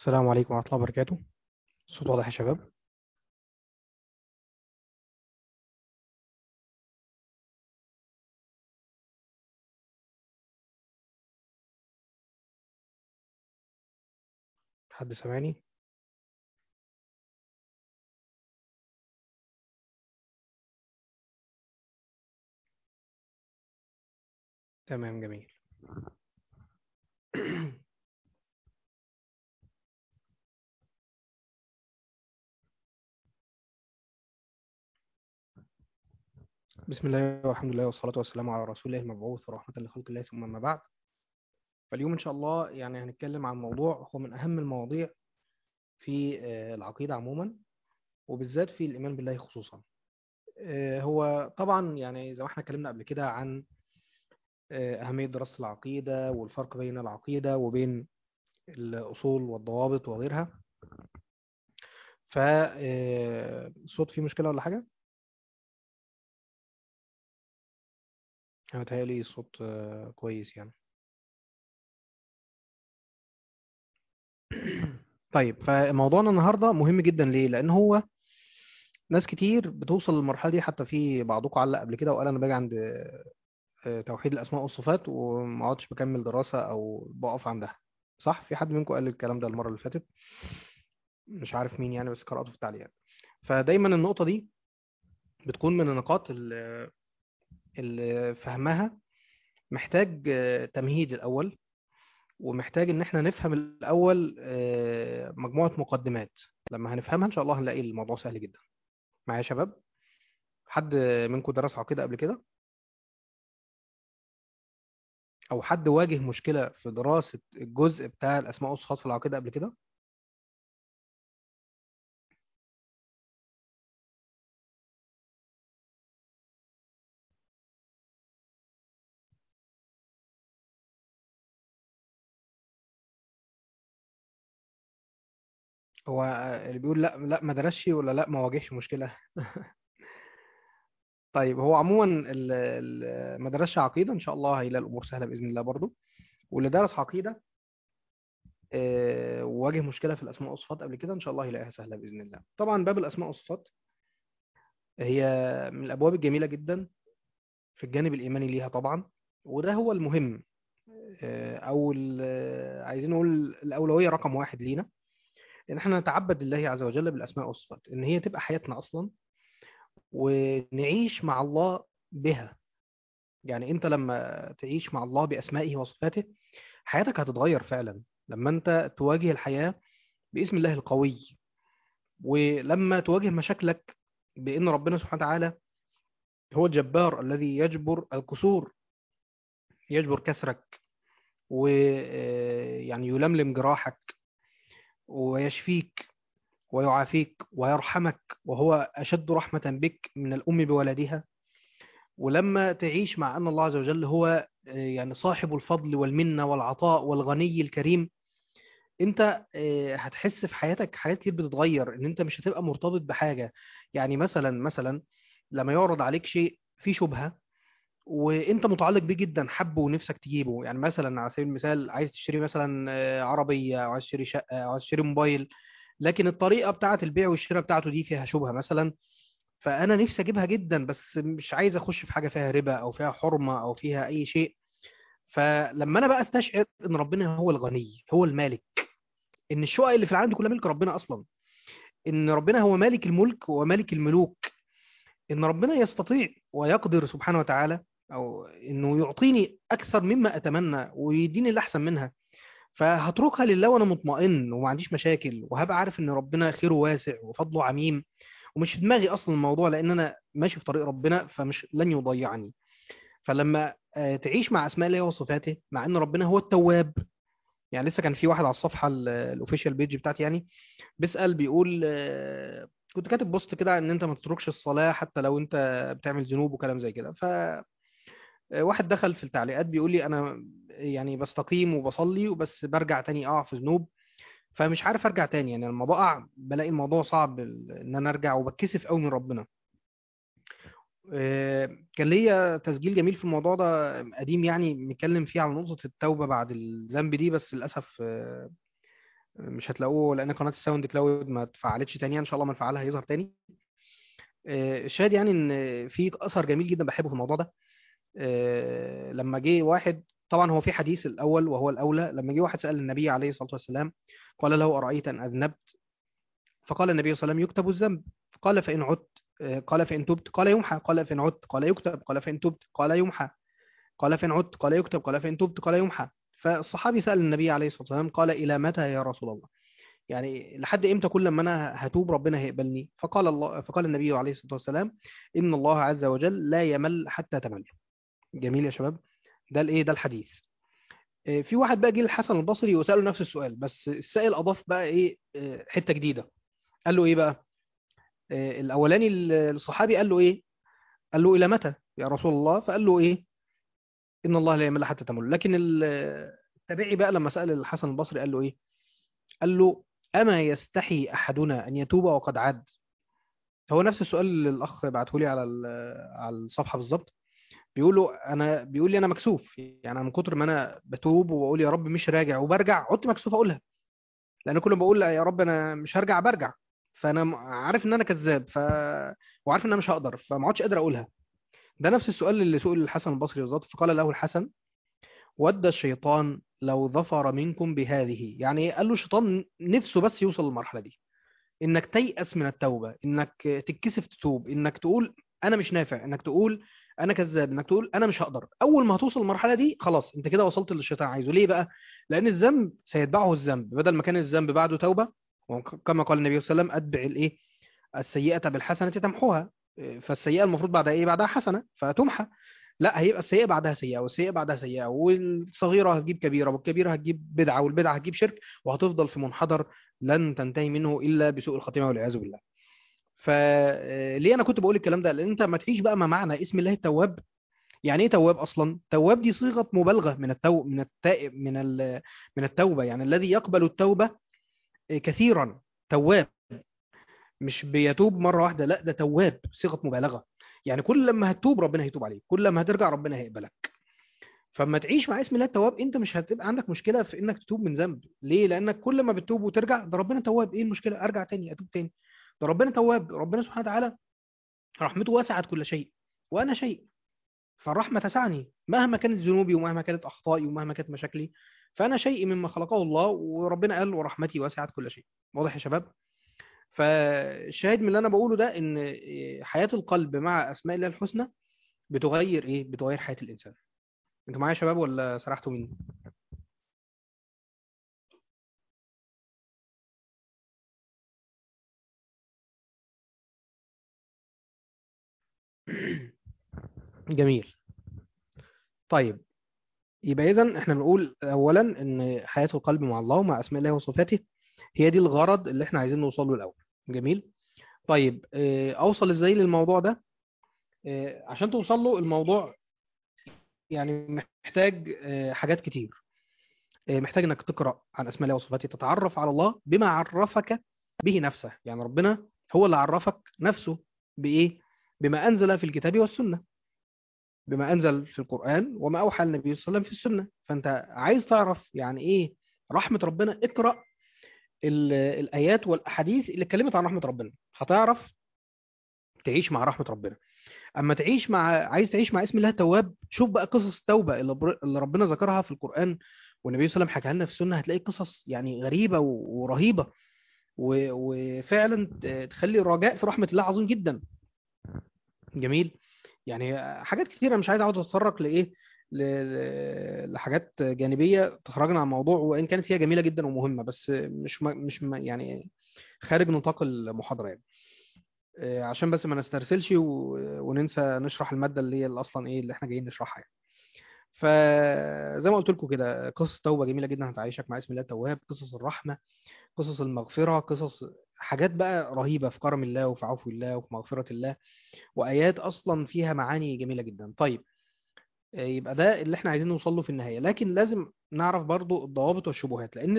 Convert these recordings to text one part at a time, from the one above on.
السلام عليكم ورحمة الله وبركاته. الصوت واضح يا شباب؟ حد سامعني؟ تمام، جميل. بسم الله والحمد لله والصلاة والسلام على رسول الله المبعوث ورحمة لخلق الله، ثم أما بعد. فاليوم إن شاء الله هنتكلم عن موضوع هو من أهم المواضيع في العقيدة عموما، وبالذات في الإيمان بالله خصوصا. هو طبعا زي ما احنا اتكلمنا قبل كده عن أهمية دراسة العقيدة والفرق بين العقيدة وبين الأصول والضوابط وغيرها. فالصوت فيه مشكلة ولا حاجة؟ أنا متهيألي الصوت كويس يعني. طيب، فموضوعنا النهارده مهم جدا ليه؟ لأن هو ناس كتير بتوصل للمرحلة دي، حتى في بعضكم علق قبل كده وقال أنا باجي عند توحيد الأسماء والصفات وما عدتش بكمل دراسة أو بقف عندها. صح؟ في حد منكم قال الكلام ده المرة اللي فاتت؟ مش عارف مين يعني، بس قرأته في التعليقات. فدايما النقطة دي بتكون من النقاط اللي فهمها محتاج تمهيد الأول، ومحتاج إن احنا نفهم الأول مجموعة مقدمات. لما هنفهمها إن شاء الله هنلاقي الموضوع سهل جدا. معايا يا شباب؟ حد منكم درس عقيدة قبل كده، او حد واجه مشكلة في دراسة الجزء بتاع الاسماء والصفات في العقيدة قبل كده؟ هو اللي بيقول لا لا ما درسش ولا لا ما واجهش مشكلة؟ طيب، هو عموما ما درسش عقيدة ان شاء الله هيلاقي الامور سهلة باذن الله برضو. واللي درس عقيدة وواجه مشكلة في الاسماء والصفات قبل كده ان شاء الله هيلاقيها سهلة باذن الله. طبعا باب الاسماء والصفات هي من الابواب الجميلة جدا في الجانب الايماني ليها طبعا، وده هو المهم. او عايزين نقول الاولويه رقم واحد لينا، ان احنا نتعبد لله عز وجل بالاسماء والصفات، ان هي تبقى حياتنا اصلا ونعيش مع الله بها. يعني انت لما تعيش مع الله باسمائه وصفاته حياتك هتتغير فعلا. لما انت تواجه الحياه باسم الله القوي، ولما تواجه مشاكلك بان ربنا سبحانه وتعالى هو الجبار الذي يجبر الكسور، يجبر كسرك، ويعني يلملم جراحك ويشفيك ويعافيك ويرحمك، وهو أشد رحمة بك من الأم بولدها. ولما تعيش مع أن الله عز وجل هو صاحب الفضل والمنة والعطاء والغني الكريم، أنت هتحس في حياتك حاجات كتير بتتغير، إن أنت مش هتبقى مرتبط بحاجة. يعني مثلا لما يعرض عليك شيء فيه شبهة وانت متعلق بيه جدا، حبه ونفسك تجيبه، يعني مثلا على سبيل المثال عايز تشتري مثلا عربية، او عايز تشتري شقة، او عايز تشتري موبايل، لكن الطريقة بتاعة البيع والشراء بتاعته دي فيها شبهة مثلا. فانا نفسي اجيبها جدا، بس مش عايز اخش في حاجة فيها ربا او فيها حرمة او فيها اي شيء. فلما انا بقى استشعر ان ربنا هو الغني هو المالك، ان الشقق اللي في العالم دي كلها ملك ربنا اصلا، ان ربنا هو مالك الملك ومالك الملوك، ان ربنا يستطيع ويقدر سبحانه وتعالى او انه يعطيني اكثر مما اتمنى ويديني اللي احسن منها، فهتركها لله وانا مطمئن وما عنديش مشاكل، وهبقى عارف ان ربنا خيره واسع وفضله عميم، ومش في دماغي اصلا الموضوع لان انا ماشي في طريق ربنا فمش لن يضيعني. فلما تعيش مع اسماء الله وصفاته، مع ان ربنا هو التواب. يعني لسه كان في واحد على الصفحه الاوفيشال بيج بتاعتي يعني بيسأل بيقول كنت كاتب بوست كده ان انت ما تتركش الصلاة حتى لو انت بتعمل ذنوب وكلام زي كده. فواحد دخل في التعليقات بيقول لي انا بستقيم وبصلي وبس برجع تاني اقع في ذنوب، فمش عارف ارجع تاني. يعني لما بقع بلاقي الموضوع صعب ان انا ارجع وبتكسف قوي من ربنا. كان ليا تسجيل جميل في الموضوع ده قديم، يعني بنتكلم فيه على نقطة التوبة بعد الذنب دي، بس للأسف مش هتلاقوه لان قناه الساوند كلاود ما اتفعلتش تاني، ان شاء الله ما نفعلها هيظهر تاني. الشاهد يعني ان في اثر جميل جدا بحبه في الموضوع ده. لما جه واحد، طبعا هو في حديث الاول وهو الاولى، لما جه واحد سال النبي عليه الصلاه والسلام، قال له ارايت ان اذنبت، فقال النبي صلى الله عليه وسلم يكتب الذنب، قال فان عدت، قال فان تبت قال يمحى، قال فان عدت قال يكتب، قال فان تبت قال يمحى، قال فان عدت قال يكتب، قال فان تبت قال يمحى. فالصحابي سال النبي عليه الصلاه والسلام قال الى متى يا رسول الله؟ يعني لحد امتى كل ما انا هتوب ربنا هيقبلني؟ فقال النبي عليه الصلاه والسلام ان الله عز وجل لا يمل حتى تمل. جميل يا شباب. ده الايه، ده الحديث. في واحد بقى جه الحسن البصري وسأله نفس السؤال، بس السائل أضاف بقى إيه، حتة جديدة. قال له إيه بقى؟ الأولاني الصحابي قال له إيه؟ قال له إلى متى يا رسول الله؟ فقال له إيه؟ إن الله لا يمل حتى تمل. لكن التابعي بقى لما سأل الحسن البصري قال له إيه؟ قال له أما يستحي أحدنا أن يتوب وقد عاد؟ هو نفس السؤال اللي الأخ بعته لي على على الصفحة بالظبط. بيقول لي أنا مكسوف، يعني أنا من كتر ما أنا بتوب وبقول يا رب مش راجع وبرجع، عدت مكسوف أقولها، لان كل ما بقول لا يا رب انا مش هرجع برجع. فانا عارف ان انا كذاب، وعارف ان انا مش هقدر، فما عادش قادر اقولها. ده نفس السؤال اللي سئل الحسن البصري بالظبط. فقال له الحسن ود الشيطان لو ظفر منكم بهذه. يعني إيه؟ قال له الشيطان نفسه بس يوصل للمرحله دي، انك تيأس من التوبه، انك تتكسف تتوب، انك تقول انا مش نافع، انك تقول انا كذاب، انك تقول انا مش هقدر. اول ما هتوصل للمرحله دي خلاص انت كده وصلت اللي الشيطان عايزه. ليه بقى؟ لان الذنب سيتبعه الذنب، بدل ما كان الذنب بعده توبه، وكما قال النبي صلى الله عليه وسلم اتبع الايه، السيئه بالحسنه تمحوها. فالسيئه المفروض بعدها ايه؟ بعدها حسنه فتمحى. لا، هيبقى السيئه بعدها سيئه، والسيئه بعدها سيئه، والصغيره هتجيب كبيره، والكبيره هتجيب بدعه، والبدعه هتجيب شرك، وهتفضل في منحدر لن تنتهي منه الا بسوء الخاتمه والعياذ بالله. فليه انا كنت بقول الكلام ده؟ لان انت ما تعيش بقى ما معنى اسم الله التواب. يعني ايه تواب اصلا؟ تواب دي صيغه مبالغه من من التائب، من التوبه، يعني الذي يقبل التوبه كثيرا. تواب مش بيتوب مره واحده، لا ده تواب صيغه مبالغه. يعني كل لما هتتوب ربنا هيتوب عليك، كل لما هترجع ربنا هيقبلك. فما تعيش مع اسم الله التواب انت مش هتبقى عندك مشكله في انك تتوب من ذنب. ليه؟ لانك كل ما بتتوب وترجع ده ربنا تواب، ايه المشكله؟ ارجع تاني اتوب تاني. ده ربنا تواب، ربنا سبحانه وتعالى رحمته وسعت كل شيء، وانا شيء، فالرحمه تسعني مهما كانت ذنوبي ومهما كانت اخطائي ومهما كانت مشاكلي. فانا شيء مما خلقه الله، وربنا قال ورحمتي وسعت كل شيء. واضح يا شباب؟ فالشاهد من اللي انا بقوله ده ان حياه القلب مع اسماء الله الحسنى بتغير ايه؟ بتغير حياه الانسان. انتوا معايا يا شباب ولا سرحتوا مني؟ جميل. طيب، يبقى إذن إحنا بنقول أولا إن حياة القلب مع الله ومع أسماء الله وصفاته هي دي الغرض اللي إحنا عايزين نوصل له الأول. جميل. طيب، أوصل إزاي للموضوع ده؟ عشان توصل له الموضوع يعني محتاج حاجات كتير. محتاج إنك تقرأ عن أسماء الله وصفاته، تتعرف على الله بما عرفك به نفسه. يعني ربنا هو اللي عرفك نفسه بإيه؟ بما أنزل في الكتاب والسنة، بما أنزل في القرآن وما أوحى النبي صلى الله عليه وسلم في السنة. فأنت عايز تعرف يعني إيه رحمة ربنا؟ اقرأ الآيات والأحاديث اللي اتكلمت عن رحمة ربنا، هتعرف تعيش مع رحمة ربنا. أما تعيش مع، عايز تعيش مع اسم الله التواب، شوف بقى قصص التوبة اللي ربنا ذكرها في القرآن والنبي صلى الله عليه وسلم حكاها لنا في السنة. هتلاقي قصص يعني غريبة ورهيبة، وفعلا تخلي الرجاء في رحمة الله عظيم جدا. جميل. يعني حاجات كتيرة، مش عايز اقعد اتطرق لايه، لحاجات جانبية تخرجنا عن الموضوع، وان كانت هي جميلة جدا ومهمة، بس يعني خارج نطاق المحاضرة يعني. عشان بس ما نسترسلش وننسى نشرح المادة اللي هي اللي اصلا ايه اللي احنا جايين نشرحها يعني. فزي ما قلت لكم كده، قصص توبة جميلة جدا هتعيشك مع اسم الله التواب، قصص الرحمة، قصص المغفرة، قصص حاجات بقى رهيبة في كرم الله وفي عفو الله وفي مغفرة الله، وآيات أصلا فيها معاني جميلة جدا. طيب، يبقى ده اللي احنا عايزين نوصل له في النهاية. لكن لازم نعرف برضو الضوابط والشبهات، لأن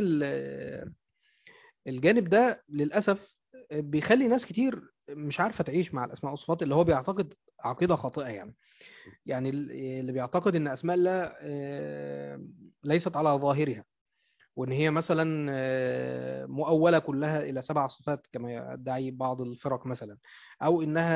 الجانب ده للأسف بيخلي ناس كتير مش عارفة تعيش مع الأسماء والصفات، اللي هو بيعتقد عقيدة خاطئة يعني. يعني اللي بيعتقد إن أسماء الله ليست على ظاهرها، وإن هي مثلا مؤولة كلها إلى 7 صفات كما يدعي بعض الفرق مثلا، أو إنها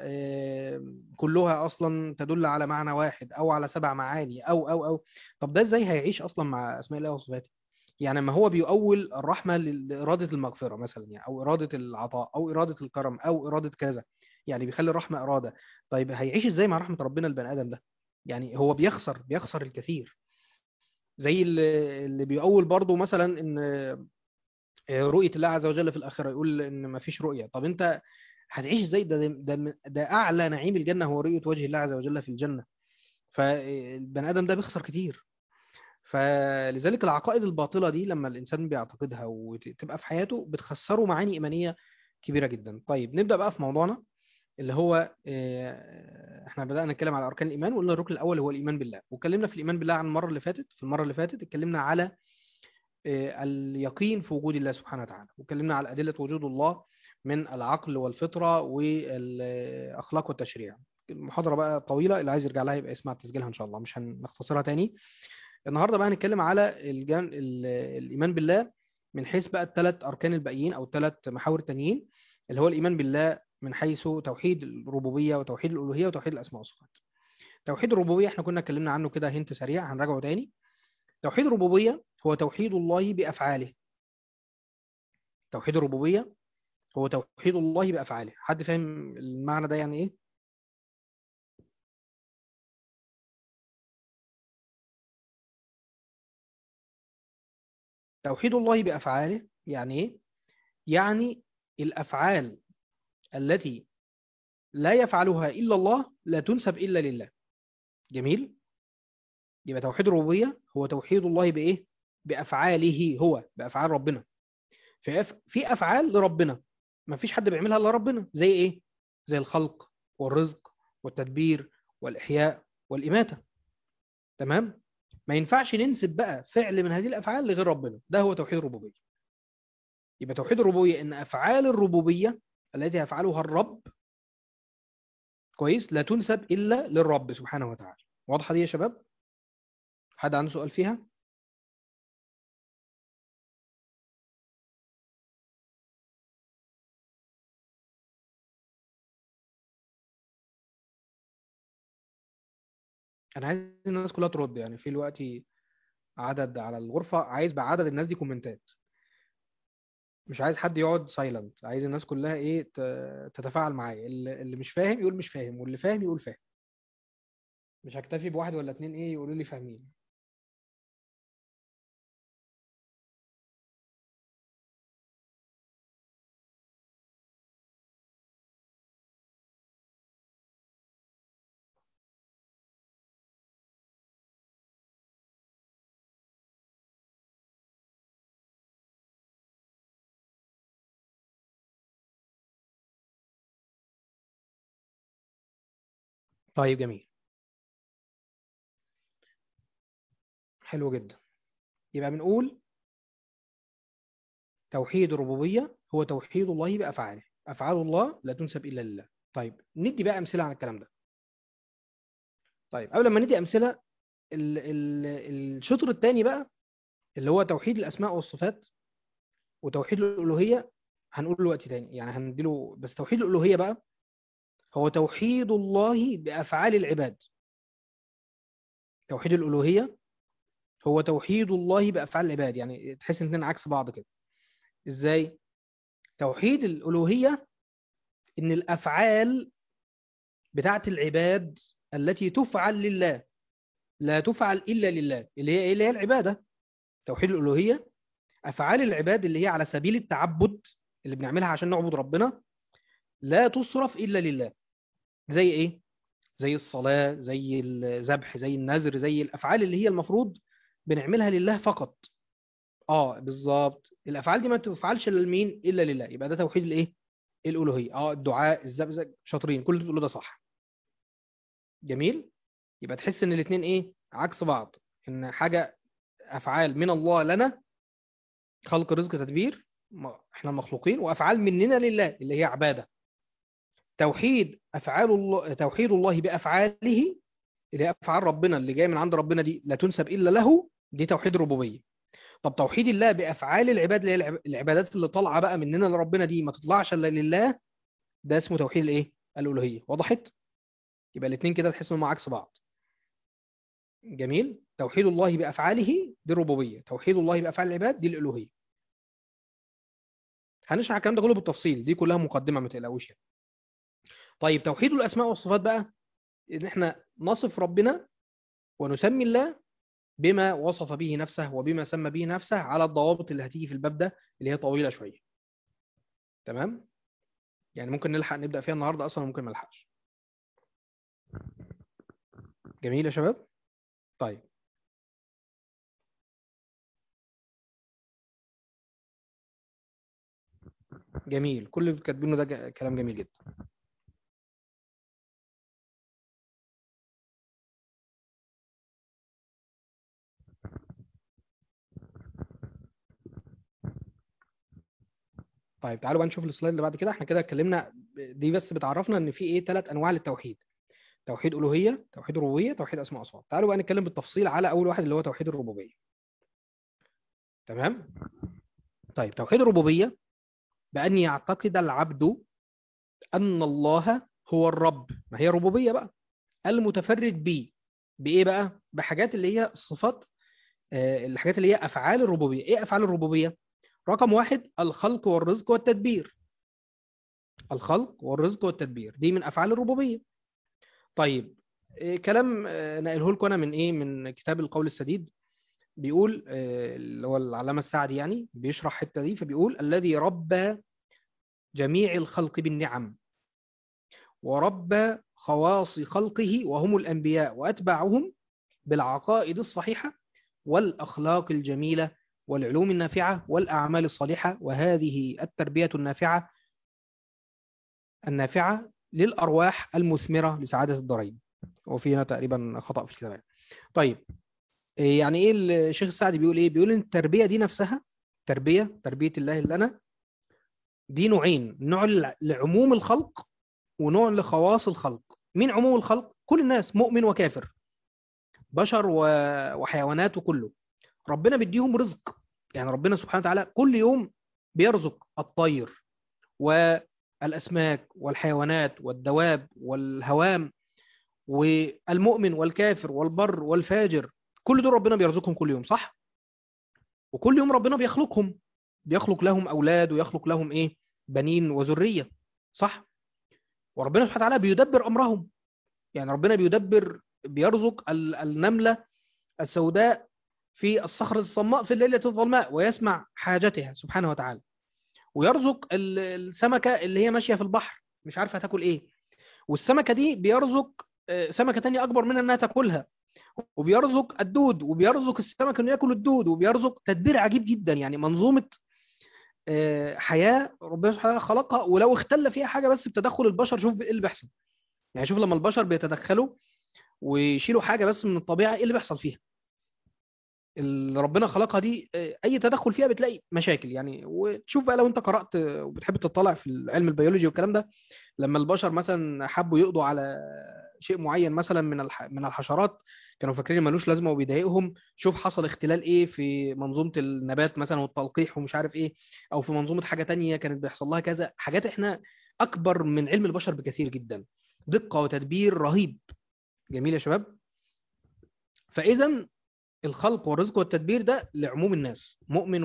كلها أصلا تدل على معنى واحد أو على 7 معاني أو. طب ده إزاي هيعيش أصلا مع أسماء الله وصفاته؟ يعني ما هو بيؤول الرحمة لإرادة المغفرة مثلا، يعني أو إرادة العطاء أو إرادة الكرم أو إرادة كذا، يعني بيخلي الرحمة إرادة. طيب هيعيش إزاي مع رحمة ربنا البني آدم ده؟ يعني هو بيخسر الكثير. زي اللي بيؤول برضه مثلا ان رؤية الله عز وجل في الآخرة، يقول ان ما فيش رؤية. طب انت هتعيش ازاي؟ ده اعلى نعيم الجنة هو رؤية وجه الله عز وجل في الجنة. فالبني آدم ده بيخسر كتير. فلذلك العقائد الباطلة دي لما الإنسان بيعتقدها وتبقى في حياته بتخسره معاني إيمانية كبيرة جدا. طيب نبدأ بقى في موضوعنا، اللي هو احنا بدأنا نتكلم على أركان الإيمان، وقلنا الركن الأول هو الإيمان بالله، واتكلمنا في الإيمان بالله عن المرة اللي فاتت. في المرة اللي فاتت اتكلمنا على اليقين في وجود الله سبحانه وتعالى، واتكلمنا على أدلة وجود الله من العقل والفطرة والأخلاق والتشريع. المحاضرة بقى طويلة، اللي عايز يرجع لها يبقى يسمع تسجيلها إن شاء الله، مش هنختصرها تاني. النهاردة بقى هنتكلم على الإيمان بالله من حيث بقى الثلاث أركان الباقيين أو الثلاث محاور التانيين، اللي هو الإيمان بالله من حيث توحيد الربوبية وتوحيد الألوهية وتوحيد الأسماء والصفات. توحيد الربوبية احنا كنا اتكلمنا عنه كده هنت سريع، هنراجعه تاني. توحيد الربوبية هو توحيد الله بأفعاله. توحيد الربوبية هو توحيد الله بأفعاله. حد فاهم المعنى ده يعني إيه؟ توحيد الله بأفعاله يعني إيه؟ يعني الأفعال التي لا يفعلها إلا الله لا تنسب إلا لله. جميل. يبقى توحيد الربوبية هو توحيد الله بإيه؟ بأفعاله، هو بأفعال ربنا. في أفعال لربنا ما فيش حد بيعملها إلا ربنا. زي إيه؟ زي الخلق والرزق والتدبير والإحياء والإماتة. تمام؟ ما ينفعش ننسب بقى فعل من هذه الأفعال لغير ربنا. ده هو توحيد الربوبية. يبقى توحيد الربوبية إن أفعال الربوبية التي يفعلها الرب كويس لا تنسب إلا للرب سبحانه وتعالى. واضحة دي يا شباب؟ حد عنده سؤال فيها؟ أنا عايز الناس كلها ترد، يعني في الوقت عدد على الغرفة، عايز بقى عدد الناس دي كومنتات. مش عايز حد يقعد سايلنت، عايز الناس كلها ايه تتفاعل معايا. اللي مش فاهم يقول مش فاهم، واللي فاهم يقول فاهم. مش هكتفي بواحد ولا اتنين ايه يقولوا لي فاهمين. طيب جميل. حلو جدا. يبقى بنقول توحيد الربوبية هو توحيد الله بأفعاله. أفعال الله لا تنسب إلا لله. طيب ندي بقى أمثلة عن الكلام ده. طيب قبل ما ندي أمثلة، الشطر الثاني بقى اللي هو توحيد الأسماء والصفات وتوحيد الألوهية، هنقول له وقت تاني يعني هنديله. بس توحيد الألوهية بقى هو توحيد الله بأفعال العباد. توحيد الألوهية هو توحيد الله بأفعال العباد. يعني تحس ان اتنين عكس بعض كده. ازاي؟ توحيد الألوهية ان الأفعال بتاعت العباد التي تفعل لله لا تفعل إلا لله، اللي هي ايه؟ اللي هي العبادة. توحيد الألوهية أفعال العباد اللي هي على سبيل التعبد، اللي بنعملها عشان نعبد ربنا، لا تصرف إلا لله. زي ايه؟ زي الصلاة، زي الذبح، زي النذر، زي الأفعال اللي هي المفروض بنعملها لله فقط. اه بالظبط، الافعال دي ما تفعلش لمين الا لله. يبقى ده توحيد الايه؟ الالوهيه. اه الدعاء، الذبذب، شاطرين، كل اللي بتقوله ده صح. جميل. يبقى تحس ان الاثنين ايه؟ عكس بعض. ان حاجه افعال من الله لنا، خلق رزق تدبير، احنا مخلوقين، وافعال مننا لله اللي هي عباده. توحيد افعال الله، توحيد الله بافعاله اللي هي افعال ربنا اللي جايه من عند ربنا دي لا تنسب الا له، دي توحيد الربوبيه. طب توحيد الله بافعال العباد اللي هي العبادات اللي طالعه بقى مننا لربنا دي ما تطلعش الا لله، ده اسمه توحيد الايه؟ الالوهيه. وضحت؟ يبقى الاثنين كده تحس انهم عكس بعض. جميل. توحيد الله بافعاله دي الربوبيه، توحيد الله بافعال العباد دي الالوهيه. هنشرح الكلام ده كله بالتفصيل، دي كلها مقدمه ما تقلقوش يعني. طيب توحيد الاسماء والصفات بقى، ان احنا نصف ربنا ونسمي الله بما وصف به نفسه وبما سمى به نفسه على الضوابط اللي هتيجي في الباب ده، اللي هي طويله شويه. تمام. يعني ممكن نلحق نبدا فيها النهارده اصلا، وممكن ما نلحقش. جميل يا شباب. طيب. جميل، كل اللي كاتبينه ده كلام جميل جدا. طيب تعالوا بقى نشوف السلايد اللي بعد كده. احنا كده اتكلمنا، دي بس بتعرفنا ان في ايه 3 انواع للتوحيد: توحيد الوهيه، توحيد ربوبيه، توحيد اسماء وصفات. تعالوا بقى نتكلم بالتفصيل على اول واحد اللي هو توحيد الربوبيه. تمام. طيب توحيد الربوبيه بان يعتقد العبد ان الله هو الرب، ما هي ربوبيه بقى، المتفرد به. بايه بقى؟ بحاجات اللي هي الصفات، الحاجات اللي هي افعال الربوبيه. ايه افعال الربوبيه؟ رقم واحد الخلق والرزق والتدبير. الخلق والرزق والتدبير دي من افعال الربوبيه. طيب كلام نقله لكم انا من ايه، من كتاب القول السديد. بيقول اللي هو العلامه السعدي يعني بيشرح الحته دي، فبيقول: الذي ربى جميع الخلق بالنعم، وربى خواص خلقه وهم الانبياء واتباعهم بالعقائد الصحيحه والاخلاق الجميله والعلوم النافعه والاعمال الصالحه، وهذه التربيه النافعه للارواح المثمره لسعاده الدارين. وفي هنا تقريبا خطأ في الكتابة. طيب يعني ايه الشيخ السعدي بيقول ايه؟ بيقول ان التربيه دي نفسها، تربيه الله اللي انا، دي نوعين: نوع لعموم الخلق، ونوع لخواص الخلق. مين عموم الخلق؟ كل الناس، مؤمن وكافر، بشر وحيوانات وكله. ربنا بيديهم رزق. يعني ربنا سبحانه وتعالى كل يوم بيرزق الطير والاسماك والحيوانات والدواب والهوام والمؤمن والكافر والبر والفاجر. كل دول ربنا بيرزقهم كل يوم، صح؟ وكل يوم ربنا بيخلقهم، بيخلق لهم أولاد ويخلق لهم إيه؟ بنين وذرية، صح؟ وربنا سبحانه وتعالى بيدبر أمرهم. يعني ربنا بيرزق النملة السوداء في الصخرة الصماء في الليلة الظلماء ويسمع حاجتها سبحانه وتعالى. ويرزق السمكة اللي هي ماشية في البحر مش عارفة تاكل إيه، والسمكة دي بيرزق سمكة تانية أكبر منها إنها تاكلها. وبيرزق الدود، وبيرزق السمك انه ياكل الدود، وبيرزق تدبير عجيب جدا. يعني منظومه حياه ربنا سبحانه وتعالى خلقها، ولو اختل فيها حاجه بس بتدخل البشر، شوف ايه اللي بيحصل. يعني شوف لما البشر بيتدخلوا ويشيلوا حاجه بس من الطبيعه، ايه اللي بيحصل فيها؟ اللي ربنا خلقها دي اي تدخل فيها بتلاقي مشاكل يعني. وتشوف بقى لو انت قرات وبتحب تطلع في علم البيولوجي والكلام ده، لما البشر مثلا حبوا يقضوا على شيء معين مثلا من الحشرات، كانوا فاكرين ملوش لازمه وبيضايقهم، شوف حصل اختلال ايه في منظومه النبات مثلا والتلقيح ومش عارف ايه، او في منظومه حاجه تانية كانت بيحصل لها كذا. حاجات احنا اكبر من علم البشر بكثير جدا، دقه وتدبير رهيب. جميل يا شباب. فاذا الخلق والرزق والتدبير ده لعموم الناس، مؤمن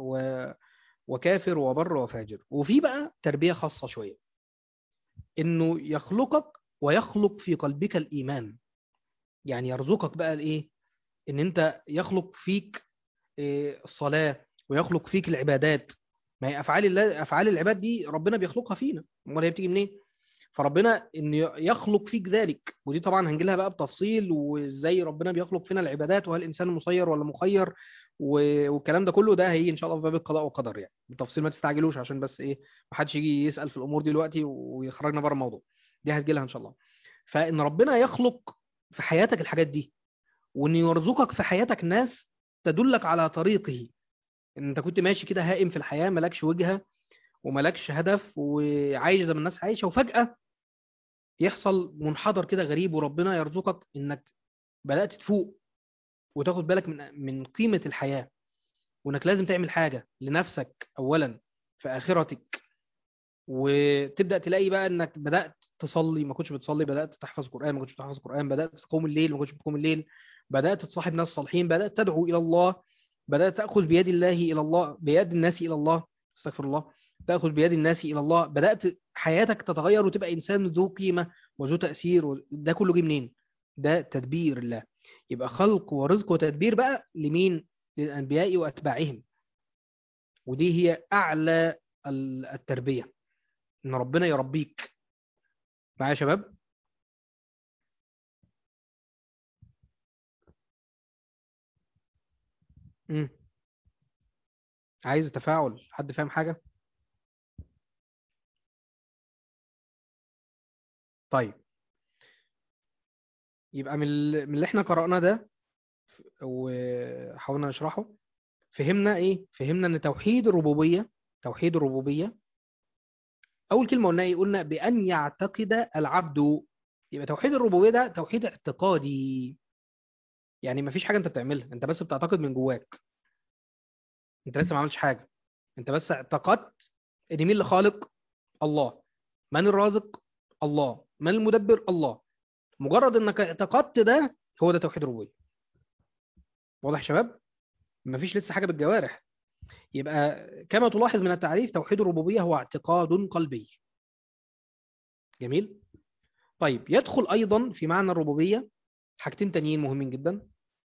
وكافر وبر وفاجر. وفي بقى تربيه خاصه شويه، انه يخلقك ويخلق في قلبك الايمان. يعني يرزقك بقى الايه؟ ان انت يخلق فيك الصلاه، ويخلق فيك العبادات. ما هي افعال الله، افعال العباد دي ربنا بيخلقها فينا، امال هي بتيجي منين؟ فربنا ان يخلق فيك ذلك. ودي طبعا هنجي لها بقى بتفصيل، وازاي ربنا بيخلق فينا العبادات، وهل الانسان مسير ولا مخير، والكلام ده كله ده هيجي ان شاء الله في باب القضاء والقدر يعني بالتفصيل. ما تستعجلوش عشان بس ايه، ما حدش يجي يسأل في الامور دي دلوقتي ويخرجنا بره الموضوع. دي هتجي لها ان شاء الله. فان ربنا يخلق في حياتك الحاجات دي، وان يرزقك في حياتك ناس تدلك على طريقه. ان انت كنت ماشي كده هائم في الحياة، مالكش وجهة ومالكش هدف وعايش زي ما الناس عايشة، وفجأة يحصل منحدر كده غريب، وربنا يرزقك انك بدأت تفوق وتاخد بالك من قيمة الحياة، وانك لازم تعمل حاجة لنفسك اولا في اخرتك، وتبدأ تلاقي بقى انك بدأت تصلي ما كنتش بتصلي، بدأت تحفظ قرآن ما كنتش بتحفظ قرآن، بدأت تقوم الليل ما كنتش بتقوم الليل، بدأت تصاحب ناس صالحين، بدأت تدعو إلى الله، بدأت تأخذ بيد الله إلى الله، بيد الناس إلى الله، استغفر الله، تأخذ بيد الناس إلى الله، بدأت حياتك تتغير وتبقى إنسان ذو قيمة وذو تأثير. ده كله جه منين؟ ده تدبير الله. يبقى خلق ورزق وتدبير بقى لمين؟ للأنبياء وأتباعهم. ودي هي أعلى التربية، إن ربنا يربيك. معايا يا شباب؟ مم. عايز تفاعل، حد فاهم حاجة؟ طيب، يبقى من اللي احنا قرأناه ده وحاولنا نشرحه، فهمنا ايه؟ فهمنا ان توحيد الربوبية، توحيد الربوبية اول كلمة قلنا ايه؟ قلنا بأن يعتقد العبد. يبقى توحيد الربوبية ده توحيد اعتقادي، يعني مفيش حاجة انت بتعملها، انت بس بتعتقد من جواك، انت لسه ما عملتش حاجة، انت بس اعتقدت ان مين اللي خالق؟ الله. من الرازق؟ الله. من المدبر؟ الله. مجرد انك اعتقدت ده، هو ده توحيد الربوبيه. واضح يا شباب؟ مفيش لسه حاجه بالجوارح. يبقى كما تلاحظ من التعريف، توحيد الربوبيه هو اعتقاد قلبي. جميل. طيب، يدخل ايضا في معنى الربوبيه حاجتين تانيين مهمين جدا: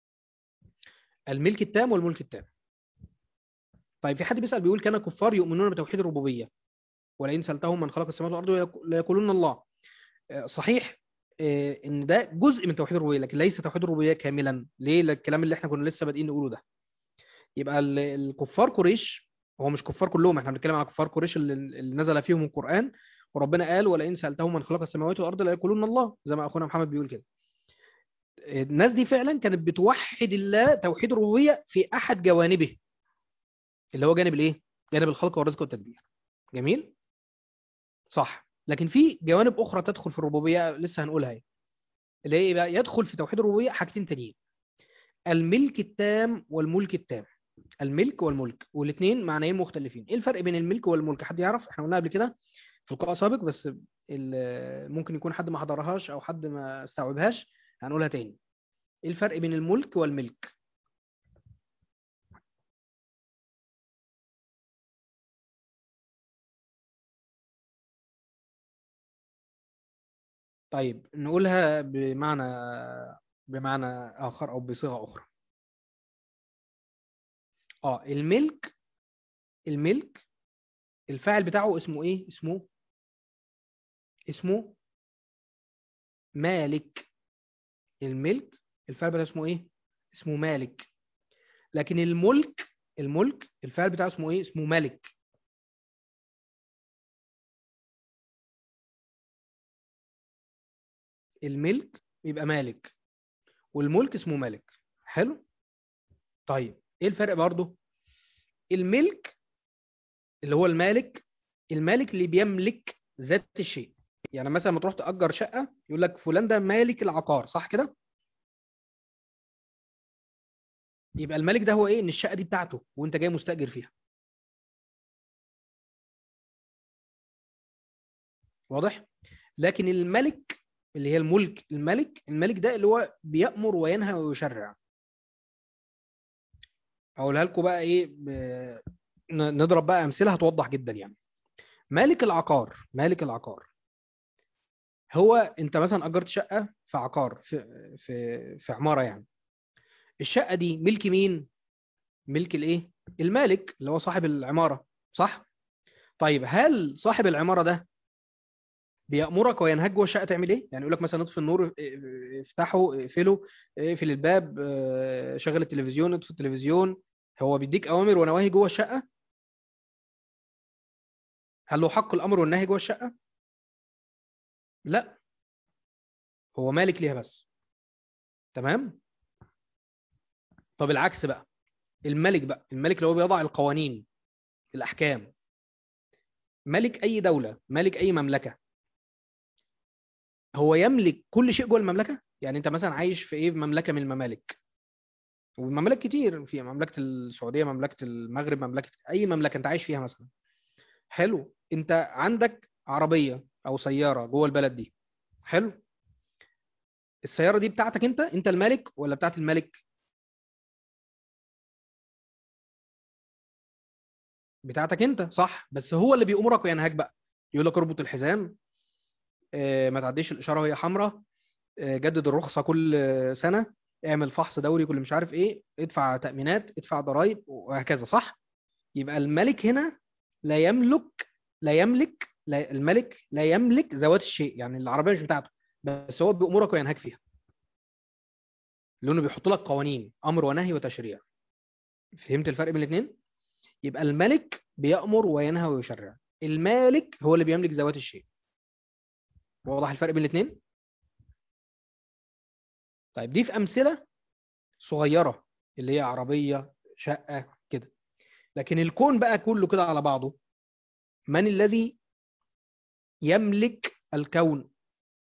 الملك التام والملك التام. طيب، في حد بيسأل بيقول: كان كفار يؤمنون بتوحيد الربوبيه، ولئن سألتهم من خلق السماوات والارض ليقولون الله. صحيح. ان ده جزء من توحيد الربوبيه، لكن ليس توحيد الربوبيه كاملا. ليه؟ الكلام اللي احنا كنا لسه بادئين نقوله ده. يبقى الكفار قريش، هو مش كفار كلهم، احنا بنتكلم على كفار قريش اللي نزل فيهم القرآن، وربنا قال: ولئن سألتهم من خلق السماوات والأرض ليقولون الله، زي ما أخونا محمد بيقول كده. الناس دي فعلا كانت بتوحد الله توحيد الربوبية في أحد جوانبه، اللي هو جانب الإيه؟ جانب الخلق والرزق والتدبير. جميل؟ صح. لكن في جوانب أخرى تدخل في الربوبية لسه هنقولها هي. اللي هي إيه بقى؟ يدخل في توحيد الربوبية حاجتين تانيين: الملك التام والملك التام. الملك والملك، والاثنين معنيين مختلفين. ايه الفرق بين الملك والملك؟ حد يعرف؟ احنا قلنا قبل كده في لقاء سابق، بس ممكن يكون حد ما حضرهاش او حد ما استوعبهاش، هنقولها تاني. ايه الفرق بين الملك والملك؟ طيب، نقولها بمعنى اخر او بصيغة اخرى. الملك، الملك الفاعل بتاعه اسمه ايه؟ اسمه مالك. الملك الفاعل بتاعه اسمه ايه؟ اسمه مالك. لكن الملك الفاعل بتاعه اسمه ايه؟ اسمه ملك. الملك يبقى مالك، والملك اسمه ملك. حلو. طيب، ايه الفرق برضه؟ الملك اللي هو المالك، المالك اللي بيملك ذات الشيء. يعني مثلا لما تروح تأجر شقة يقول لك فلان ده مالك العقار، صح كده؟ يبقى المالك ده هو ايه؟ ان الشقة دي بتاعته وانت جاي مستأجر فيها. واضح؟ لكن الملك اللي هي الملك، الملك ده اللي هو بيأمر وينهى ويشرع. اقولها لكم بقى ايه نضرب بقى امثله هتوضح جدا يعني. مالك العقار، مالك العقار هو انت مثلا اجرت شقه في عقار، في عماره يعني. الشقه دي ملك مين؟ ملك الايه؟ المالك اللي هو صاحب العماره، صح؟ طيب، هل صاحب العماره ده بيأمرك وينهاك جوه الشقه تعمل ايه؟ يعني يقول لك مثلا اطفي النور، افتحه، اقفله، اقفل الباب، شغل التلفزيون، اطفي التلفزيون. هو بيديك اوامر ونواهي جوه الشقه؟ هل له حق الامر والنهي جوه الشقه؟ لا، هو مالك ليها بس. تمام. طب العكس بقى، الملك بقى، الملك اللي هو بيضع القوانين، الاحكام. ملك اي دوله، ملك اي مملكه، هو يملك كل شيء جوه المملكه. يعني انت مثلا عايش في ايه؟ في مملكه من الممالك، وممالك كتير، في مملكة السعودية، مملكة المغرب، مملكة أي مملكة أنت عايش فيها مثلا. حلو، أنت عندك عربية أو سيارة جوه البلد دي. حلو، السيارة دي بتاعتك أنت المالك ولا بتاعت الملك؟ بتاعتك أنت، صح، بس هو اللي بيأمرك وينهاك بقى. يقول لك اربط الحزام، ما تعديش الإشارة وهي حمراء، جدد الرخصة كل سنة، اعمل فحص دوري كل مش عارف ايه، ادفع تأمينات، ادفع ضرائب، وهكذا، صح؟ يبقى الملك هنا لا يملك، الملك لا يملك ذوات الشيء، يعني العربية مش بتاعته، بس هو بيأمرك وينهاك فيها، لأنه بيحط لك قوانين، أمر ونهي وتشريع. فهمت الفرق بين الاثنين؟ يبقى الملك بيأمر وينهى ويشرع، المالك هو اللي بيملك ذوات الشيء. واضح الفرق بين الاثنين؟ طيب دي في أمثلة صغيرة، اللي هي عربية، شقة كده. لكن الكون بقى كله كده على بعضه، من الذي يملك الكون،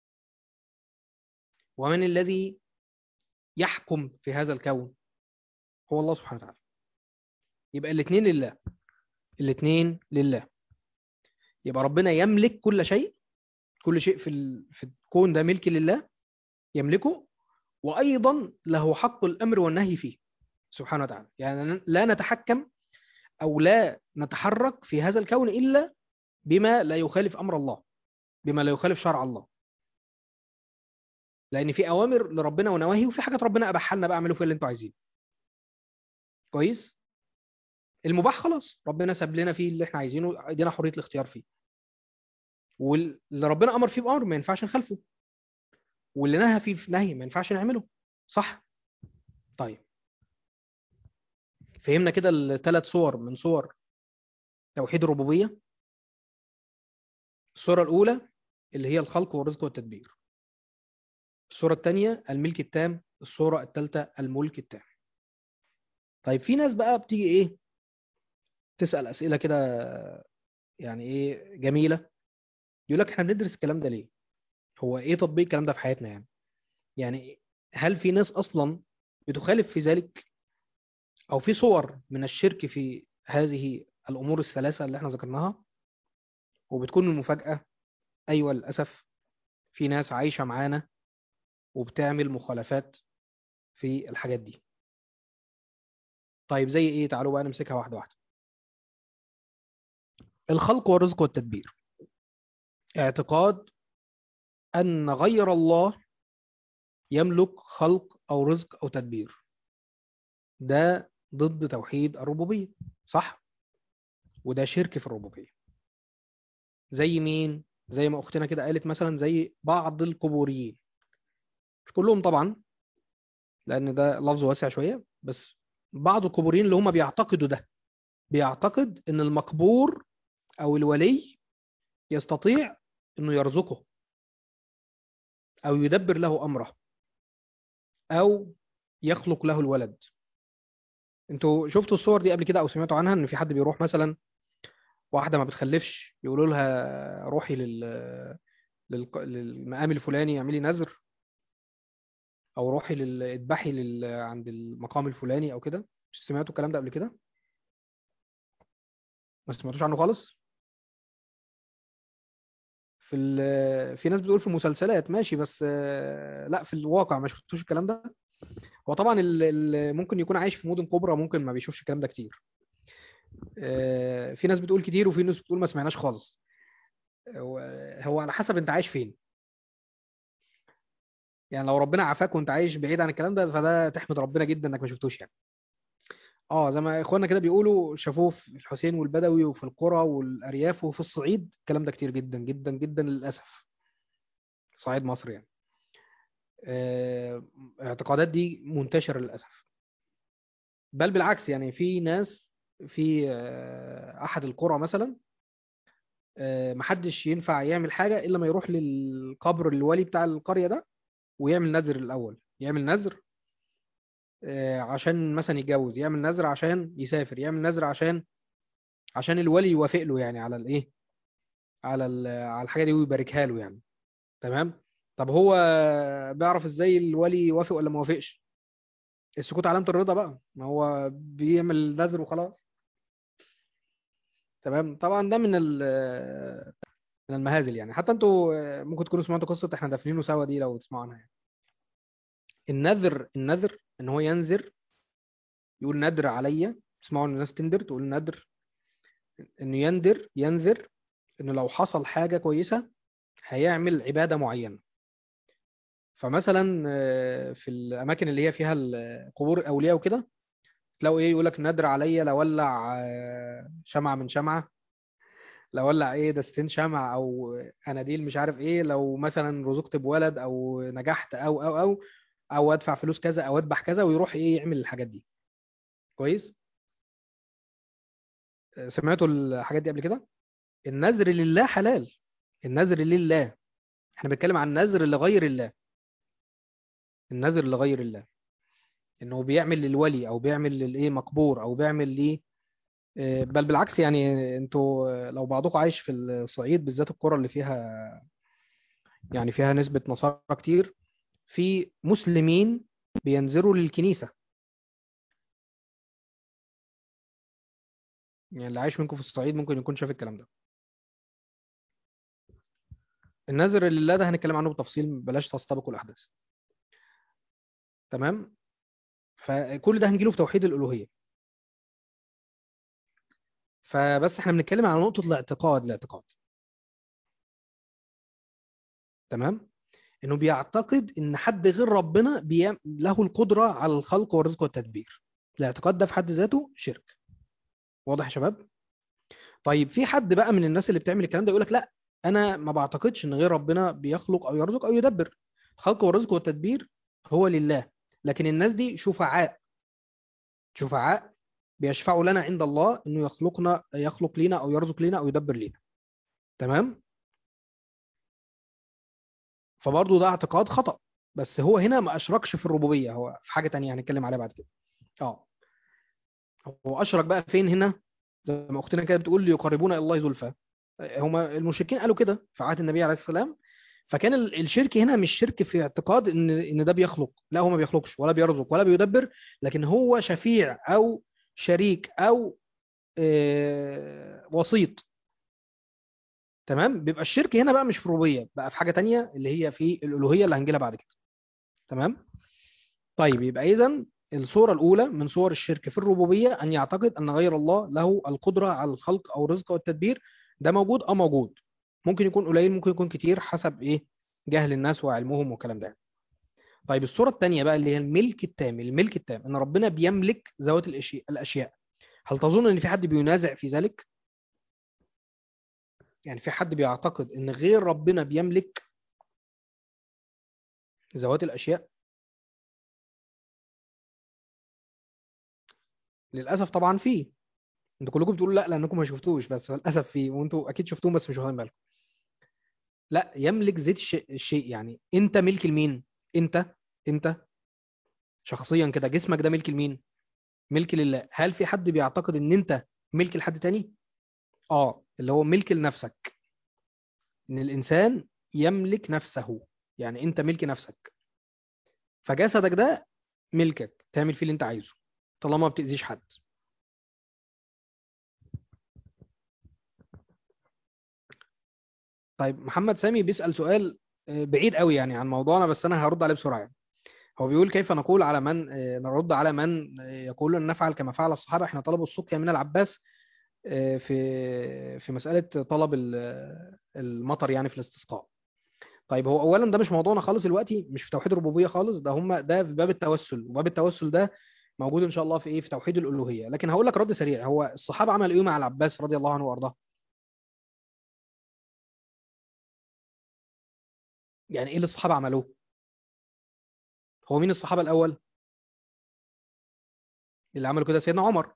ومن الذي يحكم في هذا الكون؟ هو الله سبحانه وتعالى. يبقى الاثنين لله، الاثنين لله. يبقى ربنا يملك كل شيء، كل شيء في الكون ده ملك لله، يملكه، وأيضا له حق الأمر والنهي فيه سبحانه وتعالى. يعني لا نتحكم أو لا نتحرك في هذا الكون إلا بما لا يخالف أمر الله، بما لا يخالف شرع الله. لأن في أوامر لربنا ونواهي، وفي حاجات ربنا أباحها لنا بقى، اعملوا فيها اللي أنتوا عايزينه. كويس. المباح خلاص ربنا ساب لنا فيه اللي احنا عايزينه، ادينا حرية الاختيار فيه. واللي ربنا امر فيه بامر ما ينفعش نخالفه، واللي نهى فيه في نهي ما ينفعش نعمله، صح؟ طيب، فهمنا كده الثلاث صور من صور توحيد الربوبية. الصورة الأولى اللي هي الخلق والرزق والتدبير، الصورة الثانية الملك التام، الصورة الثالثة الملك التام. طيب في ناس بقى بتيجي ايه، تسأل أسئلة كده، يعني ايه جميلة. يقول لك احنا بندرس الكلام ده ليه؟ هو ايه تطبيق الكلام ده في حياتنا يعني؟ يعني هل في ناس أصلا بتخالف في ذلك، أو في صور من الشرك في هذه الأمور الثلاثة اللي احنا ذكرناها؟ وبتكون المفاجأة، أيوة للأسف، في ناس عايشة معانا وبتعمل مخالفات في الحاجات دي. طيب زي إيه؟ تعالوا بقى نمسكها واحدة واحدة. الخلق والرزق والتدبير، اعتقاد أن غير الله يملك خلق أو رزق أو تدبير، ده ضد توحيد الربوبية، صح؟ وده شرك في الربوبية. زي مين؟ زي ما أختنا كده قالت، مثلا زي بعض القبوريين، مش كلهم طبعا لأن ده لفظ واسع شوية، بس بعض القبوريين اللي هم بيعتقدوا ده، بيعتقد إن المقبور أو الولي يستطيع إنه يرزقه أو يدبر له أمره أو يخلق له الولد. انتوا شفتوا الصور دي قبل كده او سمعتوا عنها، ان في حد بيروح مثلا، واحده ما بتخلفش يقولوا لها روحي للمقام الفلاني اعملي نذر، او روحي اذبحي عند المقام الفلاني او كده. مش سمعتوا الكلام ده قبل كده؟ ما سمعتوش عنه خالص؟ في ناس بتقول في المسلسلات ماشي، بس لا في الواقع ما شفتوش الكلام ده. هو طبعا ممكن يكون عايش في مدن كبرى، ممكن ما بيشوفش الكلام ده كتير. في ناس بتقول كتير وفي ناس بتقول ما سمعناش خالص. هو هو على حسب انت عايش فين. يعني لو ربنا عافاك وانت عايش بعيد عن الكلام ده، فده تحمد ربنا جدا انك ما شفتوش يعني. اه زي ما اخواننا كده بيقولوا، شافوه في الحسين والبدوي وفي القرى والارياف وفي الصعيد، الكلام ده كتير جدا جدا جدا للاسف، صعيد مصر يعني. اعتقادات دي منتشرة للاسف. بل بالعكس، يعني في ناس في احد القرى مثلا، محدش ينفع يعمل حاجة الا ما يروح للقبر الولي بتاع القرية ده، ويعمل نذر الاول، يعمل نذر عشان مثلا يتجوز، يعمل نذر عشان يسافر، يعمل نذر عشان الولي يوافق له يعني على الايه، على الحاجه دي ويباركها له يعني. تمام. طب هو بيعرف ازاي الولي يوافق ولا ما وافقش؟ السكوت علامة الرضا بقى، ما هو بيعمل نذر وخلاص. تمام. طبعا ده من المهازل يعني. حتى انتوا ممكن تكونوا سمعتوا قصة احنا دافنينه سوا دي، لو تسمعوا عنها يعني. النذر ان هو ينذر، يقول نذر عليا. تسمعوا ان الناس تندر تقول نذر، انه ينذر انه لو حصل حاجة كويسة هيعمل عبادة معينة. فمثلا في الاماكن اللي هي فيها قبور الاولياء وكده، تلاقوا ايه، يقول لك نذر عليا لو ولع شمعة من شمعة، لو ولع ايه دستين شمع، او اناديل مش عارف ايه، لو مثلا رزقت بولد او نجحت او ادفع فلوس كذا او اذبح كذا، ويروح ايه يعمل الحاجات دي. كويس. سمعتوا الحاجات دي قبل كده؟ النذر لله حلال. النذر لله. احنا بنتكلم عن النذر لغير الله. النذر لغير الله، انه بيعمل للولي او بيعمل للايه مقبور او بيعمل ليه. بل بالعكس يعني، انتوا لو بعضكم عايش في الصعيد بالذات، القرى اللي فيها يعني فيها نسبة نصارى كتير، في مسلمين بينذروا للكنيسة. يعني اللي عايش منكم في الصعيد ممكن يكون شاف الكلام ده. النذر لله ده هنتكلم عنه بالتفصيل، بلاش تستبقوا الأحداث. تمام. فكل ده هنجيله في توحيد الألوهية. فبس احنا بنتكلم على نقطة الاعتقاد. تمام. انه بيعتقد ان حد غير ربنا له القدرة على الخلق والرزق والتدبير. الاعتقاد ده في حد ذاته شرك. واضح يا شباب؟ طيب في حد بقى من الناس اللي بتعمل الكلام ده يقول لك لا، انا ما بعتقدش ان غير ربنا بيخلق او يرزق او يدبر. الخلق والرزق والتدبير هو لله، لكن الناس دي شفعاء بيشفعوا لنا عند الله انه يخلق لنا او يرزق لنا او يدبر لنا. تمام. فبرضه ده اعتقاد خطأ. بس هو هنا ما اشركش في الربوبية، هو في حاجة تانية هنتكلم عليها بعد كده. اه. هو اشرك بقى فين هنا؟ زي ما اختنا كده بتقول ليقربونا الى الله زلفى. هما المشركين قالوا كده في عهد النبي عليه السلام. فكان الشرك هنا مش شرك في اعتقاد ان ده بيخلق، لا هو ما بيخلقش ولا بيرزق ولا بيدبر، لكن هو شفيع او شريك او وسيط. تمام. بيبقى الشرك هنا بقى مش في الربوبيه، بقى في حاجه تانية اللي هي في الالوهيه اللي هنجيلها بعد كده. تمام. طيب يبقى اذا الصوره الاولى من صور الشرك في الربوبيه ان يعتقد ان غير الله له القدره على الخلق او الرزق والتدبير. ده موجود، موجود. ممكن يكون قليل، ممكن يكون كتير، حسب ايه جهل الناس وعلمهم والكلام ده. طيب الصوره الثانيه بقى اللي هي الملك التام. الملك التام ان ربنا بيملك ذوات الاشياء. هل تظن ان في حد بينازع في ذلك؟ يعني في حد بيعتقد ان غير ربنا بيملك ذوات الاشياء؟ للاسف طبعا فيه. انتوا كلكم بتقولوا لا لانكم ما شفتوش، بس للاسف فيه، وانتوا اكيد شفتوه بس مش واخدين بالكم. لا، يملك زيت الشيء. يعني انت ملك لمين؟ انت شخصيا كده جسمك ده ملك لمين؟ ملك لله. هل في حد بيعتقد ان انت ملك لحد تاني؟ اه، اللي هو ملك لنفسك. ان الانسان يملك نفسه. يعني انت ملك نفسك. فجسدك ده ملكك، تعمل فيه اللي انت عايزه طالما ما بتأذيش حد. طيب محمد سامي بيسأل سؤال بعيد قوي يعني عن موضوعنا، بس انا هرد عليه بسرعة يعني. هو بيقول كيف نقول على من نرد على من يقول ان نفعل كما فعل الصحابة. احنا طلبوا السقيا من العباس في مسألة طلب المطر يعني في الاستسقاء. طيب هو اولا ده مش موضوعنا خالص دلوقتي، مش في توحيد الربوبية خالص، ده في باب التوسل. وباب التوسل ده موجود ان شاء الله في ايه، في توحيد الالوهية. لكن هقول لك رد سريع. هو الصحابة عملوا ايه مع العباس رضي الله عنه وارضاه؟ يعني ايه اللي الصحابة عملوه؟ هو مين الصحابة الاول اللي عملوا كده؟ سيدنا عمر.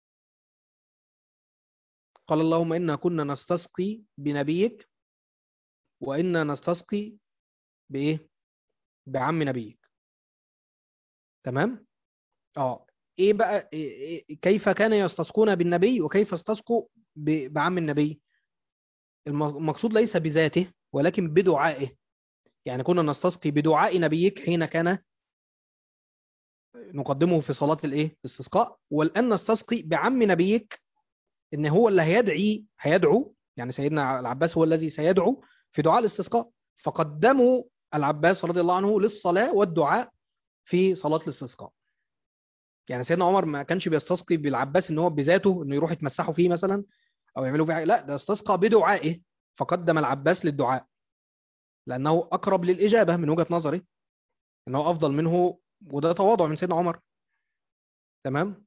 قال اللهم إنا كنا نستسقي بنبيك وإنا نستسقي بإيه؟ بعم نبيك. تمام؟ اه. إيه بقى كيف كان يستسقون بالنبي وكيف استسقوا بعم النبي؟ المقصود ليس بذاته ولكن بدعائه. يعني كنا نستسقي بدعاء نبيك حين كان نقدمه في صلاة الايه الاستسقاء، والان نستسقي بعم نبيك، ان هو اللي هيدعو يعني سيدنا العباس هو الذي سيدعو في دعاء الاستسقاء، فقدموا العباس رضي الله عنه للصلاة والدعاء في صلاة الاستسقاء. يعني سيدنا عمر ما كانش بيستسقي بالعباس ان هو بذاته انه يروح يتمسحوا فيه مثلا او يعملوا فيه حاجة، لا ده استسقى بدعائه، فقدم العباس للدعاء لانه اقرب للاجابة من وجهة نظري، انه افضل منه، وده تواضع من سيدنا عمر. تمام.